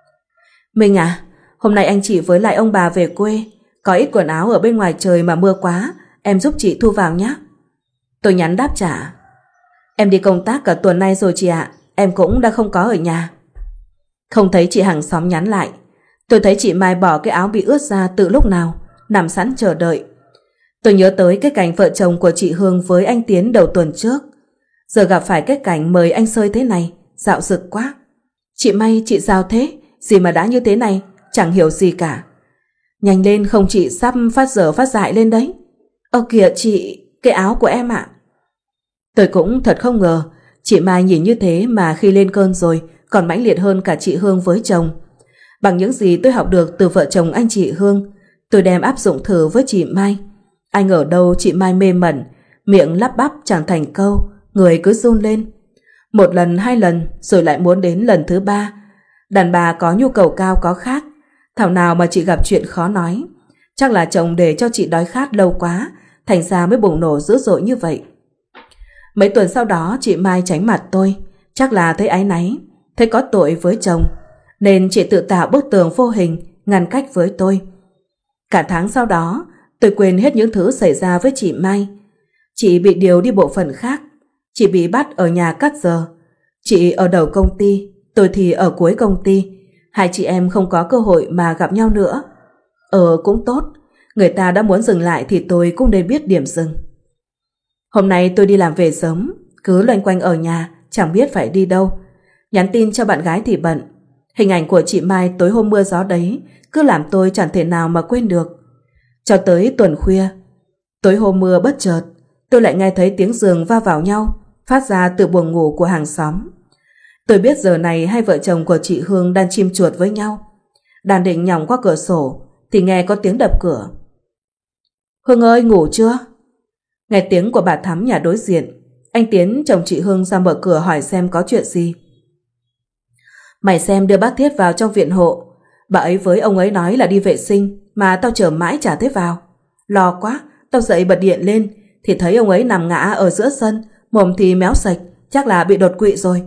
Minh à, hôm nay anh chị với lại ông bà về quê, có ít quần áo ở bên ngoài trời mà mưa quá, em giúp chị thu vào nhé. Tôi nhắn đáp trả. Em đi công tác cả tuần nay rồi chị ạ, em cũng đã không có ở nhà. Không thấy chị hàng xóm nhắn lại. Tôi thấy chị Mai bỏ cái áo bị ướt ra từ lúc nào, nằm sẵn chờ đợi. Tôi nhớ tới cái cảnh vợ chồng của chị Hương với anh Tiến đầu tuần trước. Giờ gặp phải cái cảnh mời anh Sơi thế này, dạo dực quá. Chị May, chị sao thế? Gì mà đã như thế này, chẳng hiểu gì cả. Nhanh lên, không chị sắp phát dở phát dại lên đấy. Ơ kìa chị, cái áo của em ạ. Tôi cũng thật không ngờ, chị Mai nhìn như thế mà khi lên cơn rồi còn mãnh liệt hơn cả chị Hương với chồng. Bằng những gì tôi học được từ vợ chồng anh chị Hương, tôi đem áp dụng thử với chị Mai. Anh ở đâu chị Mai mê mẩn, miệng lắp bắp chẳng thành câu, người cứ run lên. Một lần hai lần rồi lại muốn đến lần thứ ba. Đàn bà có nhu cầu cao có khác, thảo nào mà chị gặp chuyện khó nói. Chắc là chồng để cho chị đói khát lâu quá, thành ra mới bùng nổ dữ dội như vậy. Mấy tuần sau đó chị Mai tránh mặt tôi, chắc là thấy áy náy, thấy có tội với chồng, nên chị tự tạo bức tường vô hình ngăn cách với tôi. Cả tháng sau đó tôi quên hết những thứ xảy ra với chị Mai. Chị bị điều đi bộ phận khác, chị bị bắt ở nhà cắt giờ. Chị ở đầu công ty, tôi thì ở cuối công ty. Hai chị em không có cơ hội mà gặp nhau nữa. Ờ cũng tốt, người ta đã muốn dừng lại thì tôi cũng nên biết điểm dừng. Hôm nay tôi đi làm về sớm, cứ loanh quanh ở nhà, chẳng biết phải đi đâu. Nhắn tin cho bạn gái thì bận. Hình ảnh của chị Mai tối hôm mưa gió đấy cứ làm tôi chẳng thể nào mà quên được. Cho tới tuần khuya, tối hôm mưa bất chợt, tôi lại nghe thấy tiếng giường va vào nhau, phát ra từ buồng ngủ của hàng xóm. Tôi biết giờ này hai vợ chồng của chị Hương đang chim chuột với nhau. Đang định nhỏng qua cửa sổ thì nghe có tiếng đập cửa. Hương ơi, ngủ chưa? Nghe tiếng của bà Thắm nhà đối diện, Anh Tiến chồng chị Hương ra mở cửa hỏi xem có chuyện gì. Mày xem đưa bác Thiết vào trong viện hộ. Bà ấy với ông ấy nói là đi vệ sinh mà tao chờ mãi chả thấy vào. Lo quá, tao dậy bật điện lên thì thấy ông ấy nằm ngã ở giữa sân, mồm thì méo sạch, chắc là bị đột quỵ rồi.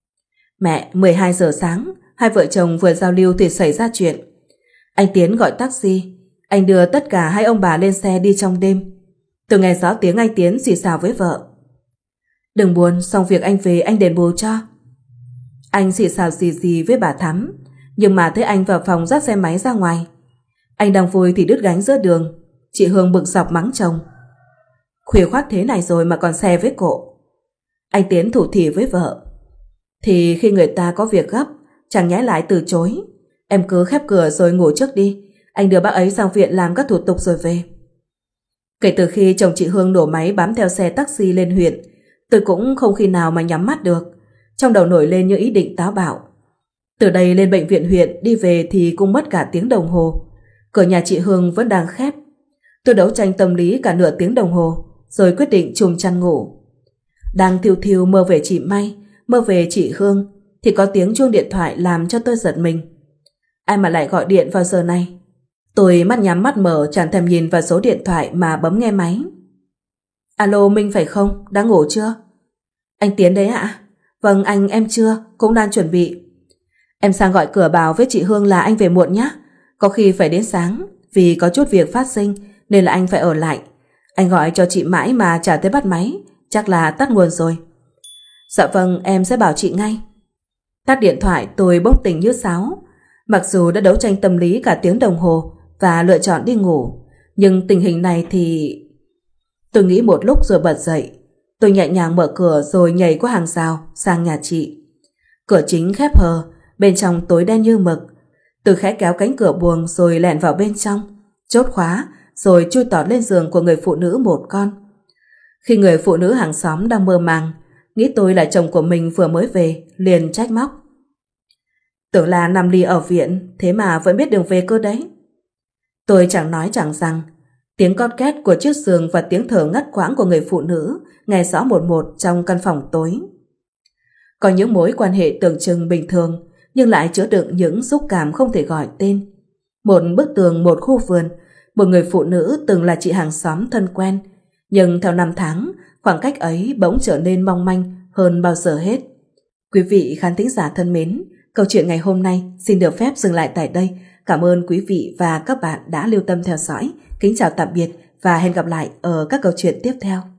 Mẹ, mười hai giờ sáng, hai vợ chồng vừa giao lưu thì xảy ra chuyện. Anh Tiến gọi taxi, anh đưa tất cả hai ông bà lên xe đi trong đêm. Từ nghe rõ tiếng anh Tiến xì xào với vợ. Đừng buồn, xong việc anh về anh đền bù cho. Anh xì xào xì xì với bà Thắm, nhưng mà thấy anh vào phòng dắt xe máy ra ngoài. Anh đang vui thì đứt gánh giữa đường. Chị Hương bực dọc mắng chồng. Khuya khoắt thế này rồi mà còn xe với cộ. Anh Tiến thủ thỉ với vợ. Thì khi người ta có việc gấp, chẳng nhẽ lại từ chối. Em cứ khép cửa rồi ngủ trước đi, anh đưa bác ấy sang viện làm các thủ tục rồi về. Kể từ khi chồng chị Hương nổ máy bám theo xe taxi lên huyện, tôi cũng không khi nào mà nhắm mắt được. Trong đầu nổi lên những ý định táo bạo. Từ đây lên bệnh viện huyện đi về thì cũng mất cả tiếng đồng hồ. Cửa nhà chị Hương vẫn đang khép. Tôi đấu tranh tâm lý cả nửa tiếng đồng hồ, rồi quyết định chùm chăn ngủ. Đang thiêu thiêu mơ về chị May, mơ về chị Hương, thì có tiếng chuông điện thoại làm cho tôi giật mình. Ai mà lại gọi điện vào giờ này? Tôi mắt nhắm mắt mở, chẳng thèm nhìn vào số điện thoại mà bấm nghe máy. Alo, Minh phải không? Đang ngủ chưa? Anh Tiến đấy ạ? Vâng anh, em chưa, cũng đang chuẩn bị. Em sang gọi cửa báo với chị Hương là anh về muộn nhé. Có khi phải đến sáng, vì có chút việc phát sinh nên là anh phải ở lại. Anh gọi cho chị mãi mà chả thấy bắt máy, chắc là tắt nguồn rồi. Dạ vâng, em sẽ bảo chị ngay. Tắt điện thoại, tôi bốc tỉnh như sáo. Mặc dù đã đấu tranh tâm lý cả tiếng đồng hồ và lựa chọn đi ngủ, nhưng tình hình này thì... Tôi nghĩ một lúc rồi bật dậy. Tôi nhẹ nhàng mở cửa rồi nhảy qua hàng rào sang nhà chị. Cửa chính khép hờ, bên trong tối đen như mực. Tôi khẽ kéo cánh cửa buồng rồi lẻn vào bên trong, chốt khóa rồi chui tọt lên giường của người phụ nữ một con. Khi người phụ nữ hàng xóm đang mơ màng nghĩ tôi là chồng của mình vừa mới về, liền trách móc. Tưởng là nằm lì ở viện, thế mà vẫn biết đường về cơ đấy. Tôi chẳng nói chẳng rằng, tiếng cót két của chiếc giường và tiếng thở ngắt quãng của người phụ nữ nghe rõ một một trong căn phòng tối. Có những mối quan hệ tưởng chừng bình thường nhưng lại chứa đựng những xúc cảm không thể gọi tên. Một bức tường, một khu vườn, một người phụ nữ từng là chị hàng xóm thân quen, nhưng theo năm tháng, khoảng cách ấy bỗng trở nên mong manh hơn bao giờ hết. Quý vị khán thính giả thân mến, câu chuyện ngày hôm nay xin được phép dừng lại tại đây. Cảm ơn quý vị và các bạn đã lưu tâm theo dõi. Kính chào tạm biệt và hẹn gặp lại ở các câu chuyện tiếp theo.